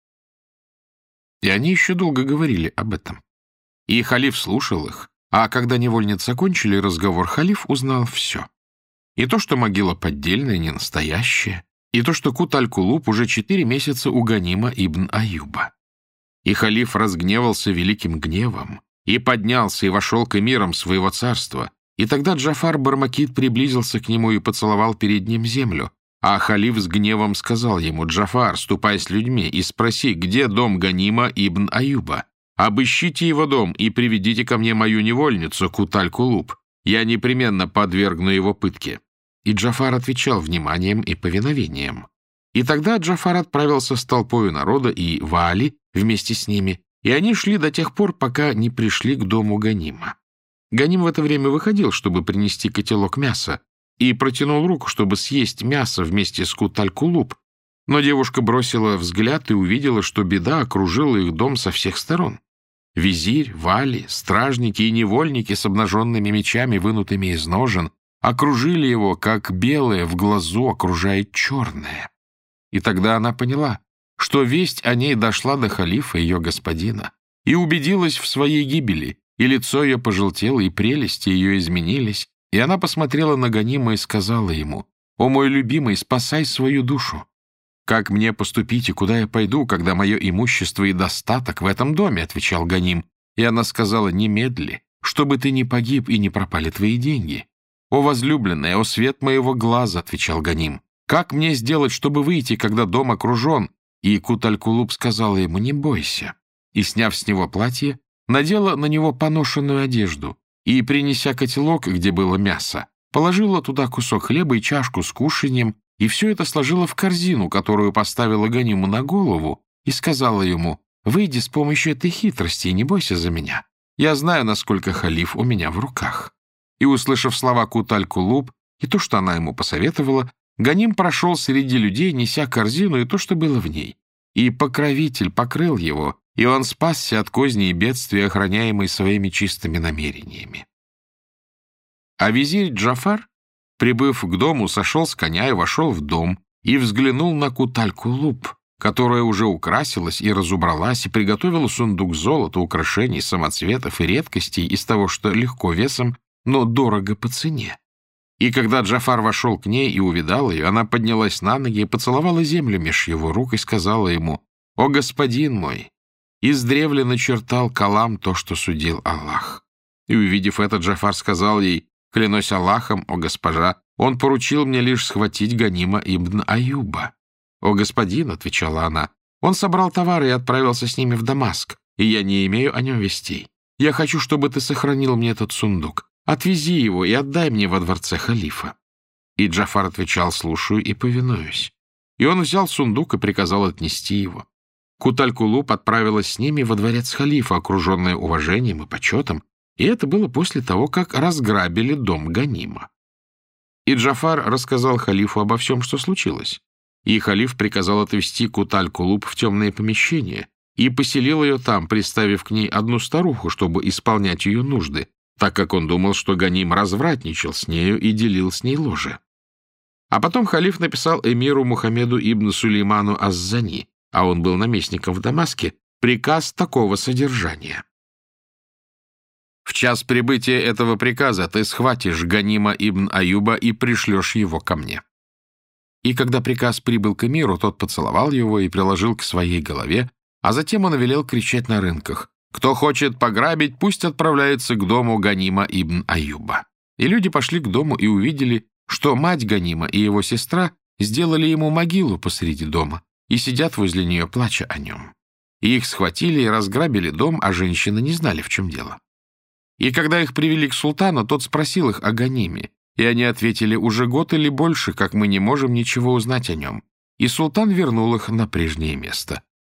И они еще долго говорили об этом. И халиф слушал их, а когда невольницы закончили разговор, халиф узнал все. И то, что могила поддельная, не настоящая, и то, что Кут-аль-Кулуб уже 4 месяца у Ганима ибн Аюба. И халиф разгневался великим гневом, и поднялся, и вошел к эмирам своего царства. И тогда Джафар Бармакид приблизился к нему и поцеловал перед ним землю. А халиф с гневом сказал ему: «Джафар, ступай с людьми и спроси, где дом Ганима ибн Аюба. Обыщите его дом и приведите ко мне мою невольницу Кут-аль-Кулуб. Я непременно подвергну его пытке». И Джафар отвечал вниманием и повиновением. И тогда Джафар отправился с толпою народа и Ваали вместе с ними, и они шли до тех пор, пока не пришли к дому Ганима. Ганим в это время выходил, чтобы принести котелок мяса, и протянул руку, чтобы съесть мясо вместе с Кут-аль-Кулуб, но девушка бросила взгляд и увидела, что беда окружила их дом со всех сторон. Визирь, Вали, стражники и невольники с обнаженными мечами, вынутыми из ножен, окружили его, как белое в глазу окружает черное. И тогда она поняла, что весть о ней дошла до халифа, ее господина, и убедилась в своей гибели, и лицо ее пожелтело, и прелести ее изменились, и она посмотрела на Ганима и сказала ему: «О мой любимый, спасай свою душу! Как мне поступить и куда я пойду, когда мое имущество и достаток в этом доме?» — отвечал Ганим. И она сказала: «Немедли, чтобы ты не погиб и не пропали твои деньги». «О возлюбленная, о свет моего глаза!» — отвечал Ганим. «Как мне сделать, чтобы выйти, когда дом окружен?» И Кут-аль-Кулуб сказала ему: «Не бойся». И, сняв с него платье, надела на него поношенную одежду и, принеся котелок, где было мясо, положила туда кусок хлеба и чашку с кушаньем, и все это сложила в корзину, которую поставила Ганиму на голову, и сказала ему: «Выйди с помощью этой хитрости и не бойся за меня. Я знаю, насколько халиф у меня в руках». И, услышав слова Кут-аль-Кулуб и то, что она ему посоветовала, Ганим прошел среди людей, неся корзину и то, что было в ней. И покровитель покрыл его, и он спасся от козней и бедствий, охраняемый своими чистыми намерениями. А визирь Джафар, прибыв к дому, сошел с коня и вошел в дом, и взглянул на Кут-аль-Кулуб, которая уже украсилась и разубралась, и приготовила сундук золота, украшений, самоцветов и редкостей из того, что легко весом, но дорого по цене. И когда Джафар вошел к ней и увидал ее, она поднялась на ноги и поцеловала землю меж его рук и сказала ему: «О, господин мой, издревле начертал Калам то, что судил Аллах». И, увидев это, Джафар сказал ей: «Клянусь Аллахом, о госпожа, он поручил мне лишь схватить Ганима ибн Аюба». «О господин», — отвечала она, — «он собрал товары и отправился с ними в Дамаск, и я не имею о нем вестей. Я хочу, чтобы ты сохранил мне этот сундук. Отвези его и отдай мне во дворце халифа». И Джафар отвечал: «Слушаю и повинуюсь». И он взял сундук и приказал отнести его. Кут-аль-Кулуб отправилась с ними во дворец халифа, окруженная уважением и почетом, и это было после того, как разграбили дом Ганима. И Джафар рассказал халифу обо всем, что случилось. И халиф приказал отвести Кут-аль-Кулуб в темное помещение и поселил ее там, приставив к ней одну старуху, чтобы исполнять ее нужды, так как он думал, что Ганим развратничал с нею и делил с ней ложе. А потом халиф написал эмиру Мухаммеду ибн Сулейману Аз-Зани, а он был наместником в Дамаске, приказ такого содержания: «В час прибытия этого приказа ты схватишь Ганима ибн Аюба и пришлешь его ко мне». И когда приказ прибыл к эмиру, тот поцеловал его и приложил к своей голове, а затем он велел кричать на рынках: «Кто хочет пограбить, пусть отправляется к дому Ганима ибн Аюба». И люди пошли к дому и увидели, что мать Ганима и его сестра сделали ему могилу посреди дома и сидят возле нее, плача о нем. И их схватили и разграбили дом, а женщины не знали, в чем дело. И когда их привели к султану, тот спросил их о Ганиме, и они ответили: «Уже год или больше, как мы не можем ничего узнать о нем». И султан вернул их на прежнее место.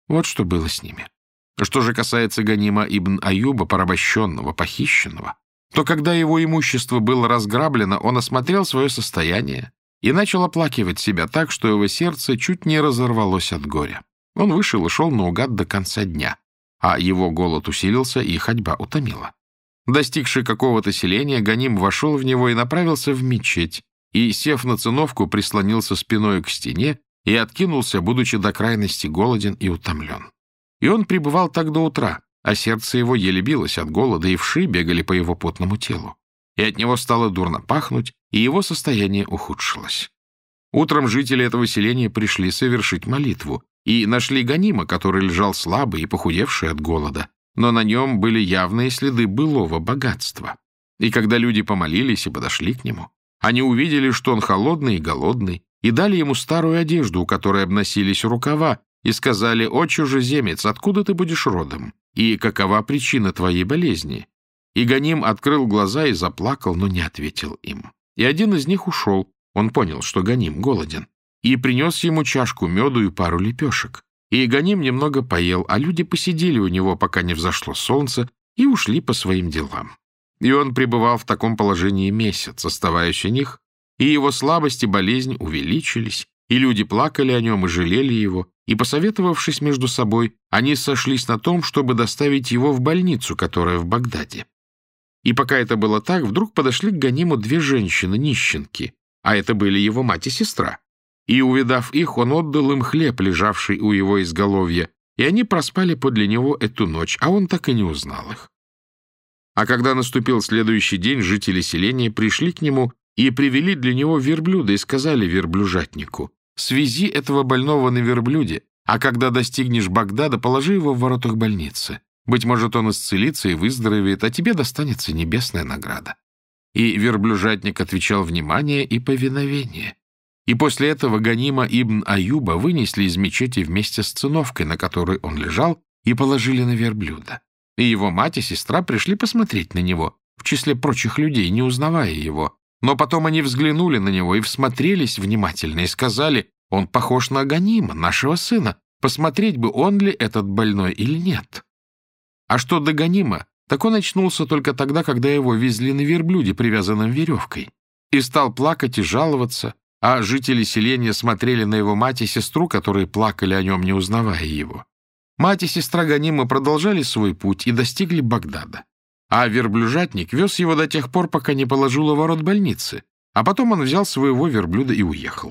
Вот что было с ними. Что же касается Ганима ибн Аюба, порабощенного, похищенного, то когда его имущество было разграблено, он осмотрел свое состояние и начал оплакивать себя так, что его сердце чуть не разорвалось от горя. Он вышел и шел наугад до конца дня, а его голод усилился и ходьба утомила. Достигший какого-то селения, Ганим вошел в него и направился в мечеть, и, сев на циновку, прислонился спиной к стене и откинулся, будучи до крайности голоден и утомлен. И он пребывал так до утра, а сердце его еле билось от голода, и вши бегали по его потному телу. И от него стало дурно пахнуть, и его состояние ухудшилось. Утром жители этого селения пришли совершить молитву и нашли Ганима, который лежал слабый и похудевший от голода, но на нем были явные следы былого богатства. И когда люди помолились и подошли к нему, они увидели, что он холодный и голодный, и дали ему старую одежду, у которой обносились рукава, и сказали: «О, чужеземец, откуда ты будешь родом? И какова причина твоей болезни?» И Ганим открыл глаза и заплакал, но не ответил им. И один из них ушел, он понял, что Ганим голоден, и принес ему чашку меду и пару лепешек. И Ганим немного поел, а люди посидели у него, пока не взошло солнце, и ушли по своим делам. И он пребывал в таком положении месяц, оставаясь у них, и его слабость и болезнь увеличились, и люди плакали о нем и жалели его, и, посоветовавшись между собой, они сошлись на том, чтобы доставить его в больницу, которая в Багдаде. И пока это было так, вдруг подошли к Ганиму две женщины-нищенки, а это были его мать и сестра. И, увидав их, он отдал им хлеб, лежавший у его изголовья, и они проспали подле него эту ночь, а он так и не узнал их. А когда наступил следующий день, жители селения пришли к нему и привели для него верблюда и сказали верблюжатнику: «Свези этого больного на верблюде, а когда достигнешь Багдада, положи его в воротах больницы. Быть может, он исцелится и выздоровеет, а тебе достанется небесная награда». И верблюжатник отвечал внимание и повиновение. И после этого Ганима ибн Аюба вынесли из мечети вместе с циновкой, на которой он лежал, и положили на верблюда. И его мать и сестра пришли посмотреть на него, в числе прочих людей, не узнавая его. Но потом они взглянули на него и всмотрелись внимательно и сказали: «Он похож на Ганима, нашего сына. Посмотреть бы, он ли этот больной или нет». А что до Ганима, так он очнулся только тогда, когда его везли на верблюде, привязанном веревкой, и стал плакать и жаловаться, а жители селения смотрели на его мать и сестру, которые плакали о нем, не узнавая его. Мать и сестра Ганима продолжали свой путь и достигли Багдада. А верблюжатник вез его до тех пор, пока не положил у ворот больницы, а потом он взял своего верблюда и уехал.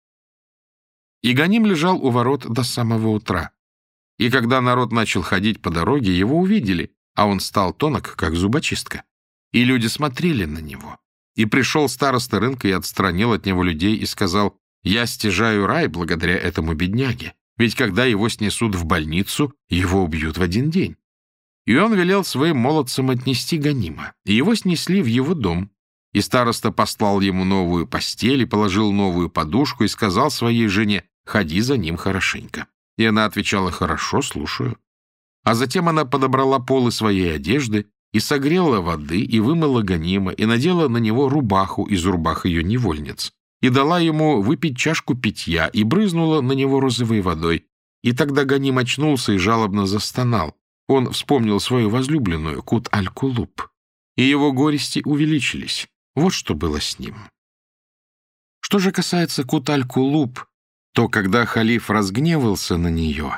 И Ганим лежал у ворот до самого утра. И когда народ начал ходить по дороге, его увидели, а он стал тонок, как зубочистка. И люди смотрели на него. И пришел староста рынка и отстранил от него людей и сказал: «Я стяжаю рай благодаря этому бедняге, ведь когда его снесут в больницу, его убьют в один день». И он велел своим молодцам отнести Ганима, и его снесли в его дом. И староста послал ему новую постель и положил новую подушку и сказал своей жене: «Ходи за ним хорошенько». И она отвечала: «Хорошо, слушаю». А затем она подобрала полы своей одежды и согрела воды, и вымыла Ганима, и надела на него рубаху из рубах ее невольниц, и дала ему выпить чашку питья, и брызнула на него розовой водой. И тогда Ганим очнулся и жалобно застонал. Он вспомнил свою возлюбленную Кут-аль-Кулуб, и его горести увеличились. Вот что было с ним. Что же касается Кут-аль-Кулуб, то когда халиф разгневался на нее,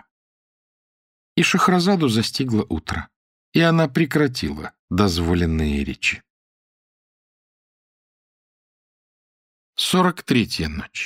и Шахразаду застигло утро, и она прекратила дозволенные речи. 43-я ночь.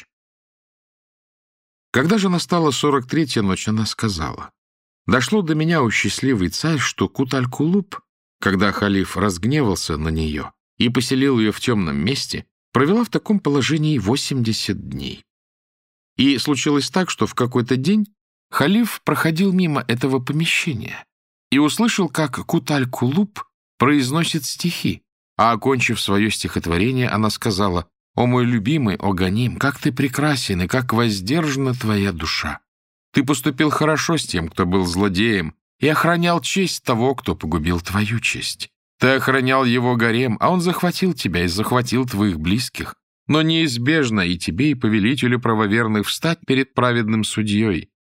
Когда же настала 43-я ночь, она сказала: «Дошло до меня, о счастливый царь, что Кут-аль-Кулуб, когда халиф разгневался на нее и поселил ее в темном месте, провела в таком положении 80 дней. И случилось так, что в какой-то день халиф проходил мимо этого помещения и услышал, как Кут-аль-Кулуб произносит стихи, а, окончив свое стихотворение, она сказала: «О мой любимый, о Ганим, как ты прекрасен и как воздержана твоя душа! Ты поступил хорошо с тем, кто был злодеем, и охранял честь того, кто погубил твою честь. Ты охранял его гарем, а он захватил тебя и захватил твоих близких. Но неизбежно и тебе, и повелителю правоверных встать перед праведным судьей,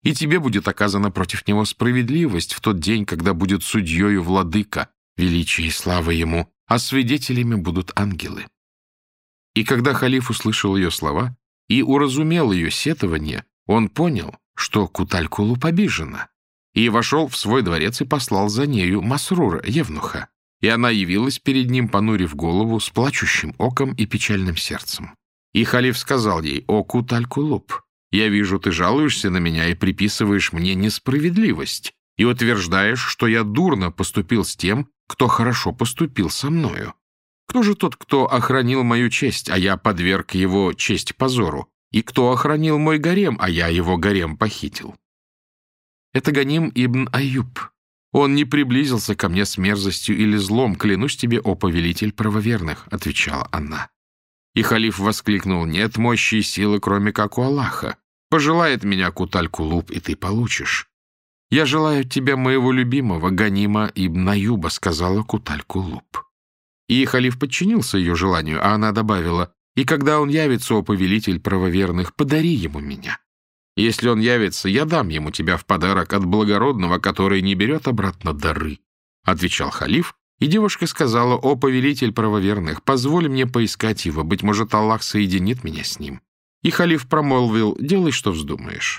и тебе будет оказана против него справедливость в тот день, когда будет судьею владыка, величие и слава ему, а свидетелями будут ангелы». И когда халиф услышал ее слова и уразумел ее сетование, он понял, что Куталь-Кулуб обижена, и вошел в свой дворец и послал за нею Масрура, евнуха, и она явилась перед ним, понурив голову, с плачущим оком и печальным сердцем. И халиф сказал ей: «О, Куталь-Кулуб, я вижу, ты жалуешься на меня и приписываешь мне несправедливость, и утверждаешь, что я дурно поступил с тем, кто хорошо поступил со мною. Кто же тот, кто охранил мою честь, а я подверг его честь позору, и кто охранил мой гарем, а я его гарем похитил?» «Это Ганим ибн Аюб. Он не приблизился ко мне с мерзостью или злом, клянусь тебе, о повелитель правоверных», — отвечала она. И халиф воскликнул: «Нет мощи и силы, кроме как у Аллаха. Пожелает меня Куталь-Кулуб, и ты получишь». «Я желаю от тебя моего любимого Ганима ибн Аюба», — сказала Куталь-Кулуб. И халиф подчинился ее желанию, а она добавила: «И когда он явится, о повелитель правоверных, подари ему меня. Если он явится, я дам ему тебя в подарок от благородного, который не берет обратно дары», — отвечал халиф, и девушка сказала: «О повелитель правоверных, позволь мне поискать его, быть может, Аллах соединит меня с ним». И халиф промолвил: «Делай, что вздумаешь».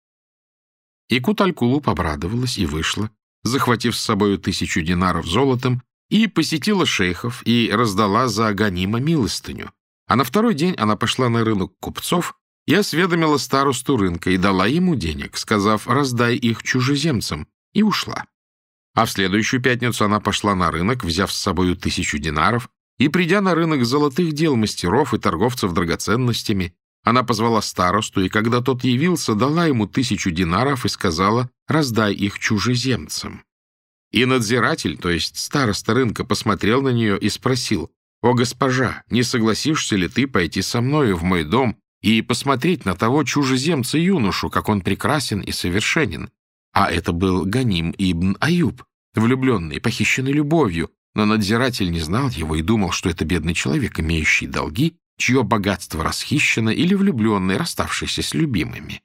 И Куталь-Кулуб обрадовалась и вышла, захватив с собою 1000 динаров золотом, и посетила шейхов и раздала за Ганима милостыню. А на второй день она пошла на рынок купцов и осведомила старосту рынка и дала ему денег, сказав: «Раздай их чужеземцам», и ушла. А в следующую пятницу она пошла на рынок, взяв с собою 1000 динаров, и, придя на рынок золотых дел мастеров и торговцев драгоценностями, она позвала старосту, и когда тот явился, дала ему 1000 динаров и сказала: «Раздай их чужеземцам». И надзиратель, то есть староста рынка, посмотрел на нее и спросил: «О, госпожа, не согласишься ли ты пойти со мною в мой дом и посмотреть на того чужеземца-юношу, как он прекрасен и совершенен?» А это был Ганим ибн Аюб, влюбленный, похищенный любовью, но надзиратель не знал его и думал, что это бедный человек, имеющий долги, чье богатство расхищено, или влюбленный, расставшийся с любимыми.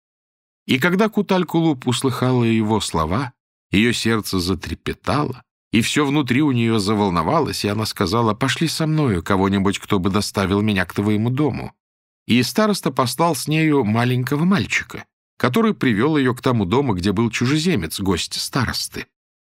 И когда Куталь-Кулуб услыхала его слова, ее сердце затрепетало, и все внутри у нее заволновалось, и она сказала: «Пошли со мною кого-нибудь, кто бы доставил меня к твоему дому». И староста послал с нею маленького мальчика, который привел ее к тому дому, где был чужеземец, гость старосты.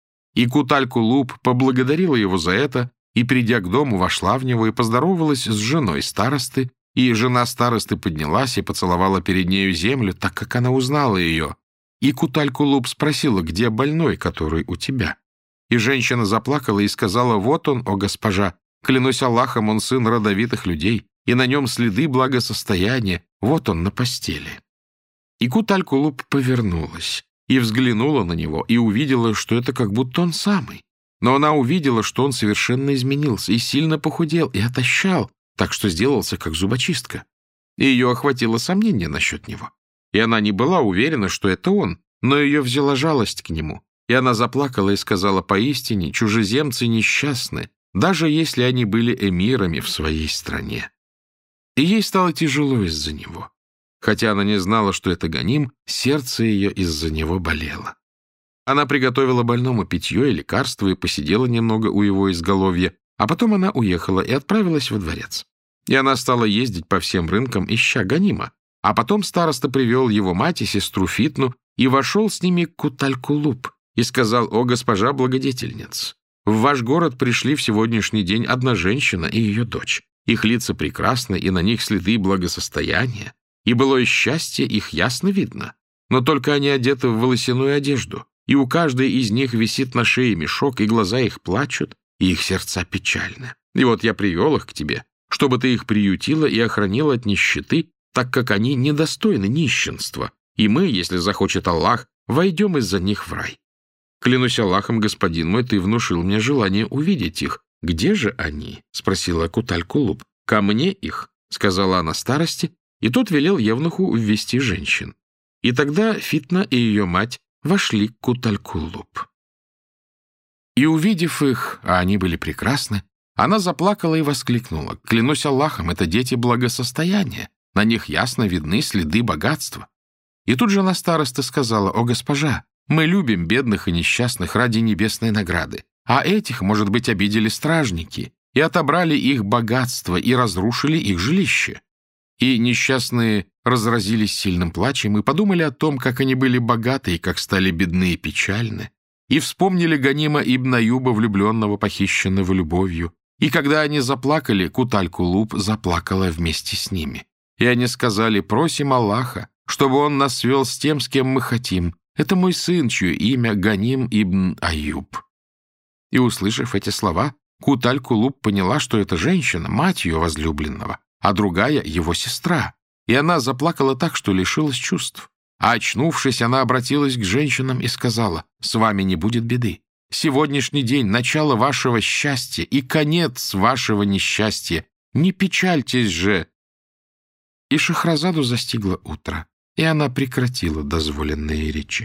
И Куталь-Кулуб поблагодарила его за это, и, придя к дому, вошла в него и поздоровалась с женой старосты, и жена старосты поднялась и поцеловала перед нею землю, так как она узнала ее. И Куталь-Кулуб спросила: «Где больной, который у тебя?» И женщина заплакала и сказала: «Вот он, о госпожа, клянусь Аллахом, он сын родовитых людей, и на нем следы благосостояния, вот он на постели». И Куталь-Кулуб повернулась и взглянула на него, и увидела, что это как будто он самый. Но она увидела, что он совершенно изменился и сильно похудел, и отощал, так что сделался как зубочистка. И ее охватило сомнение насчет него. И она не была уверена, что это он, но ее взяла жалость к нему. И она заплакала и сказала: «Поистине, чужеземцы несчастны, даже если они были эмирами в своей стране». И ей стало тяжело из-за него. Хотя она не знала, что это Ганим, сердце ее из-за него болело. Она приготовила больному питье и лекарство и посидела немного у его изголовья, а потом она уехала и отправилась во дворец. И она стала ездить по всем рынкам, ища Ганима. А потом староста привел его мать и сестру Фитну и вошел с ними к Куталь-Кулуб и сказал: «О, госпожа благодетельница, в ваш город пришли в сегодняшний день одна женщина и ее дочь. Их лица прекрасны, и на них следы благосостояния, и былое счастье их ясно видно. Но только они одеты в волосяную одежду, и у каждой из них висит на шее мешок, и глаза их плачут, и их сердца печальны. И вот я привел их к тебе, чтобы ты их приютила и охранила от нищеты, так как они недостойны нищенства, и мы, если захочет Аллах, войдем из-за них в рай. Клянусь Аллахом, господин мой, ты внушил мне желание увидеть их. Где же они?» — спросила Куталь-Кулуб. «Ко мне их», — сказала она старости, и тот велел евнуху ввести женщин. И тогда Фитна и ее мать вошли к Куталь-Кулуб. И, увидев их, а они были прекрасны, она заплакала и воскликнула: «Клянусь Аллахом, это дети благосостояния, на них ясно видны следы богатства». И тут жена старосты сказала: «О, госпожа, мы любим бедных и несчастных ради небесной награды, а этих, может быть, обидели стражники и отобрали их богатство и разрушили их жилище». И несчастные разразились сильным плачем и подумали о том, как они были богаты и как стали бедны и печальны, и вспомнили Ганима ибн Аюба, влюбленного, похищенного любовью. И когда они заплакали, Кут-аль-Кулуб заплакала вместе с ними. И они сказали: «Просим Аллаха, чтобы он нас свел с тем, с кем мы хотим. Это мой сын, чье имя Ганим ибн Аюб». И, услышав эти слова, Кут-аль-Кулуб поняла, что эта женщина — мать ее возлюбленного, а другая — его сестра. И она заплакала так, что лишилась чувств. А очнувшись, она обратилась к женщинам и сказала: «С вами не будет беды. Сегодняшний день — начало вашего счастья и конец вашего несчастья. Не печальтесь же». И Шахразаду застигло утро, и она прекратила дозволенные речи.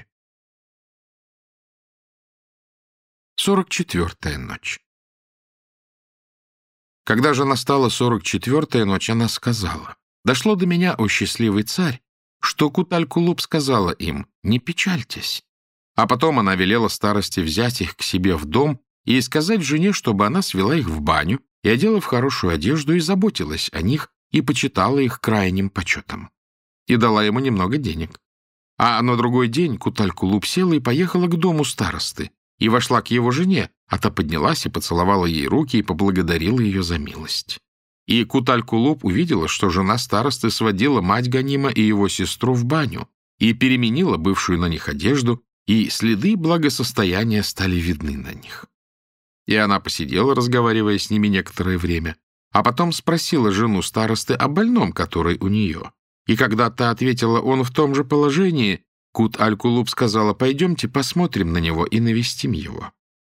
44-я ночь. Когда же настала 44-я ночь, она сказала: «Дошло до меня, о счастливый царь, что Кут-аль-Кулуб сказала им: не печальтесь». А потом она велела старости взять их к себе в дом и сказать жене, чтобы она свела их в баню и одела в хорошую одежду и заботилась о них и почитала их крайним почетом. И дала ему немного денег. А на другой день Кут-аль-Кулуб села и поехала к дому старосты, и вошла к его жене, а та поднялась и поцеловала ей руки и поблагодарила ее за милость. И Кут-аль-Кулуб увидела, что жена старосты сводила мать Ганима и его сестру в баню и переменила бывшую на них одежду, и следы благосостояния стали видны на них. И она посидела, разговаривая с ними некоторое время, а потом спросила жену старосты о больном, который у нее. И когда та ответила: «Он в том же положении», Кут-аль-Кулуб сказала: «Пойдемте посмотрим на него и навестим его».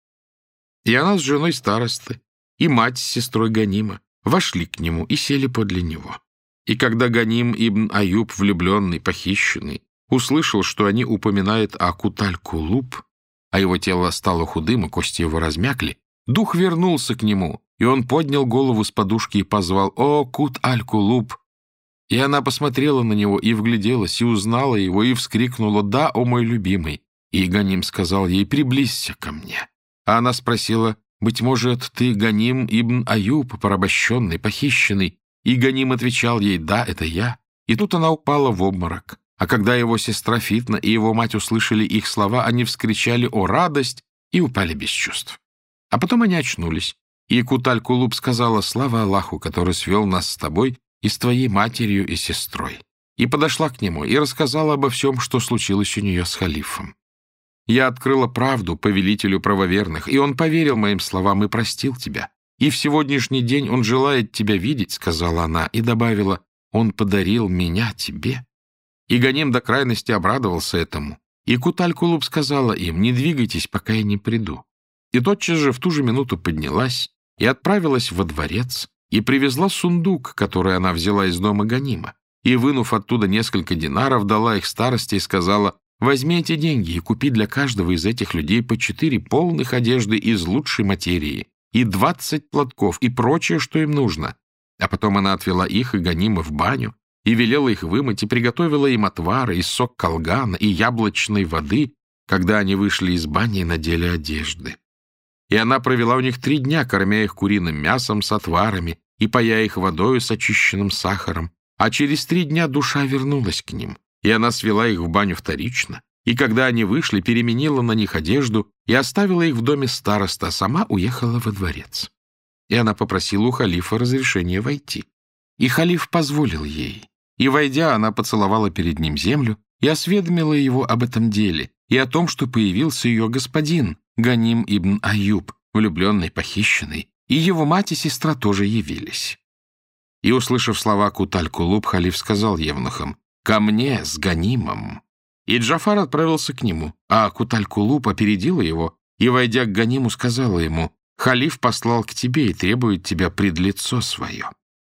И она с женой старосты и мать с сестрой Ганима вошли к нему и сели подле него. И когда Ганим ибн Аюб, влюбленный, похищенный, услышал, что они упоминают о Кут-аль-Кулуб, а его тело стало худым, и кости его размякли, дух вернулся к нему, и он поднял голову с подушки и позвал: «О, Кут-аль-Кулуб!» И она посмотрела на него и вгляделась, и узнала его, и вскрикнула: «Да, о мой любимый!» И Ганим сказал ей: «Приблизься ко мне». А она спросила: «Быть может, ты Ганим ибн Аюб, порабощенный, похищенный?» И Ганим отвечал ей: «Да, это я». И тут она упала в обморок. А когда его сестра Фитна и его мать услышали их слова, они вскричали: «О, радость!» и упали без чувств. А потом они очнулись. И Кут-аль-Кулуб сказала: «Слава Аллаху, который свел нас с тобой и с твоей матерью и сестрой». И подошла к нему и рассказала обо всем, что случилось у нее с халифом. «Я открыла правду повелителю правоверных, и он поверил моим словам и простил тебя. И в сегодняшний день он желает тебя видеть», — сказала она, и добавила: «Он подарил меня тебе». И Ганим до крайности обрадовался этому. И Кут-аль-Кулуб сказала им: «Не двигайтесь, пока я не приду». И тотчас же в ту же минуту поднялась и отправилась во дворец, и привезла сундук, который она взяла из дома Ганима, и, вынув оттуда несколько динаров, дала их старости и сказала: «Возьми эти деньги и купи для каждого из этих людей по 4 полных одежды из лучшей материи, и 20 платков, и прочее, что им нужно». А потом она отвела их и Ганима в баню, и велела их вымыть, и приготовила им отвары, и сок калгана, и яблочной воды, когда они вышли из бани и надели одежды. И она провела у них 3 дня, кормя их куриным мясом с отварами и поя их водою с очищенным сахаром. А через 3 дня душа вернулась к ним, и она свела их в баню вторично. И когда они вышли, переменила на них одежду и оставила их в доме староста, а сама уехала во дворец. И она попросила у халифа разрешения войти. И халиф позволил ей. И, войдя, она поцеловала перед ним землю и осведомила его об этом деле и о том, что появился ее господин, Ганим ибн Аюб, влюбленный, похищенный, и его мать и сестра тоже явились. И, услышав слова Кут-аль-Кулуб, халиф сказал евнухам: «Ко мне с Ганимом». И Джафар отправился к нему, а Кут-аль-Кулуб опередила его и, войдя к Ганиму, сказала ему: «Халиф послал к тебе и требует тебя пред лицо свое».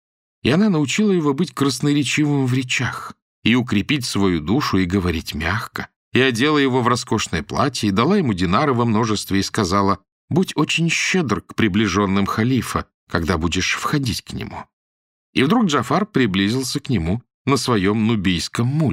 И она научила его быть красноречивым в речах и укрепить свою душу и говорить мягко, и одела его в роскошное платье, и дала ему динары во множестве, и сказала: «Будь очень щедр к приближенным халифа, когда будешь входить к нему». И вдруг Джафар приблизился к нему на своем нубийском муле,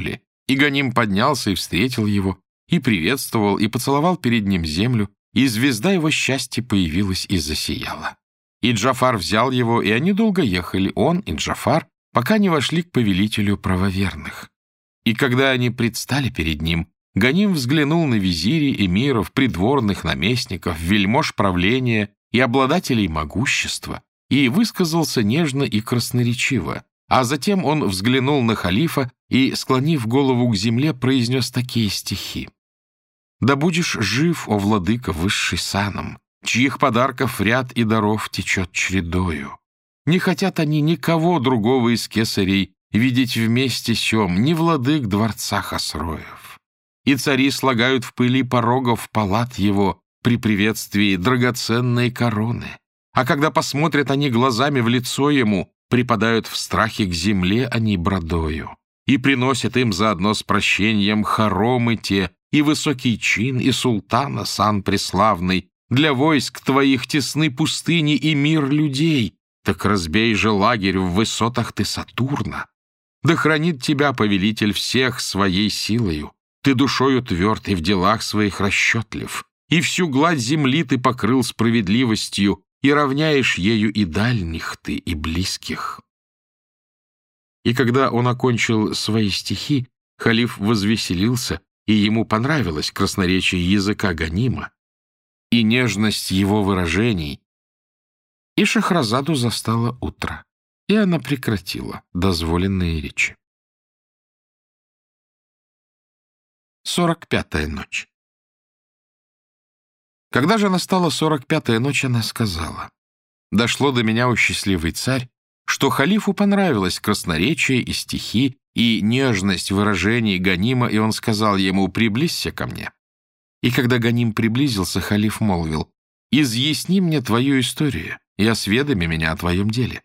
И Ганим поднялся и встретил его, и приветствовал, и поцеловал перед ним землю, и звезда его счастья появилась и засияла. И Джафар взял его, и они долго ехали, он и Джафар, пока не вошли к повелителю правоверных. И когда они предстали перед ним, Ганим взглянул на визирей, эмиров, придворных наместников, вельмож правления и обладателей могущества, и высказался нежно и красноречиво, а затем он взглянул на халифа и, склонив голову к земле, произнес такие стихи. «Да будешь жив, о владыка, высший саном, чьих подарков ряд и даров течет чередою. Не хотят они никого другого из кесарей видеть вместе сём, ни владык дворца Хосроев. И цари слагают в пыли порогов палат его при приветствии драгоценные короны. А когда посмотрят они глазами в лицо ему, припадают в страхе к земле они бродою. И приносят им заодно с прощением хоромы те, и высокий чин, и султана сан преславный. Для войск твоих тесны пустыни и мир людей. Так разбей же лагерь в высотах ты Сатурна. Да хранит тебя повелитель всех своей силою. Ты душою тверд и в делах своих расчетлив. И всю гладь земли ты покрыл справедливостью, и равняешь ею и дальних ты, и близких». И когда он окончил свои стихи, халиф возвеселился, и ему понравилось красноречие языка Ганима и нежность его выражений. И Шахразаду застало утро, и она прекратила дозволенные речи. 45-я ночь. Когда же настала 45-я ночь, она сказала: «Дошло до меня, о счастливый царь, что халифу понравилось красноречие и стихи, и нежность выражений Ганима, и он сказал ему: приблизься ко мне». И когда Ганим приблизился, халиф молвил: «Изъясни мне твою историю и осведоми меня о твоем деле».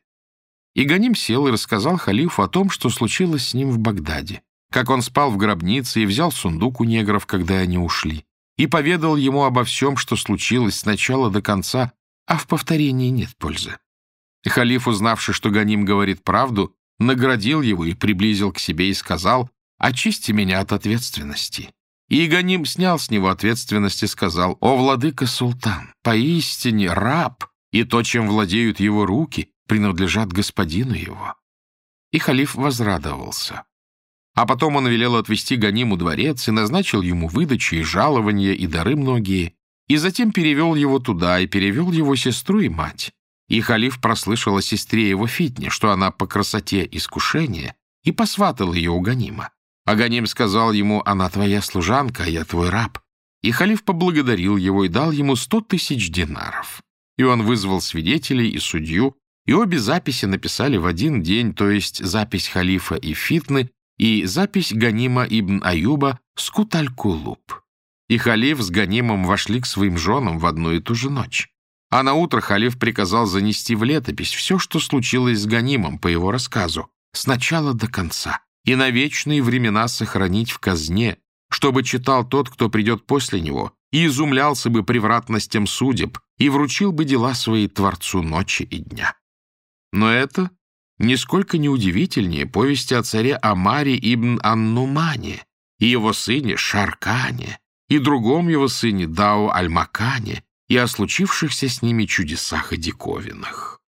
И Ганим сел и рассказал халифу о том, что случилось с ним в Багдаде, как он спал в гробнице и взял сундук у негров, когда они ушли, и поведал ему обо всем, что случилось с начала до конца, а в повторении нет пользы. И халиф, узнавший, что Ганим говорит правду, наградил его и приблизил к себе и сказал: «Очисти меня от ответственности». И Ганим снял с него ответственность и сказал: «О, владыка султан, поистине раб, и то, чем владеют его руки, принадлежат господину его». И халиф возрадовался. А потом он велел отвести Ганиму дворец и назначил ему выдачи и жалования и дары многие, и затем перевел его туда, и перевел его сестру и мать. И халиф прослышал о сестре его Фитне, что она по красоте искушения, и посватал ее у Ганима. А Ганим сказал ему: «Она твоя служанка, а я твой раб». И халиф поблагодарил его и дал ему 100 000 динаров. И он вызвал свидетелей и судью, и обе записи написали в один день, то есть запись халифа и Фитны, и запись Ганима ибн Аюба с Кут-аль-Кулуб. И халиф с Ганимом вошли к своим женам в одну и ту же ночь. А наутро халиф приказал занести в летопись все, что случилось с Ганимом по его рассказу, с начала до конца, и на вечные времена сохранить в казне, чтобы читал тот, кто придет после него, и изумлялся бы превратностям судеб, и вручил бы дела свои Творцу ночи и дня. Но это нисколько не удивительнее повести о царе Омаре ибн ан-Нумане и его сыне Шаркане, и другом его сыне Дау аль-Макане, и о случившихся с ними чудесах и диковинах.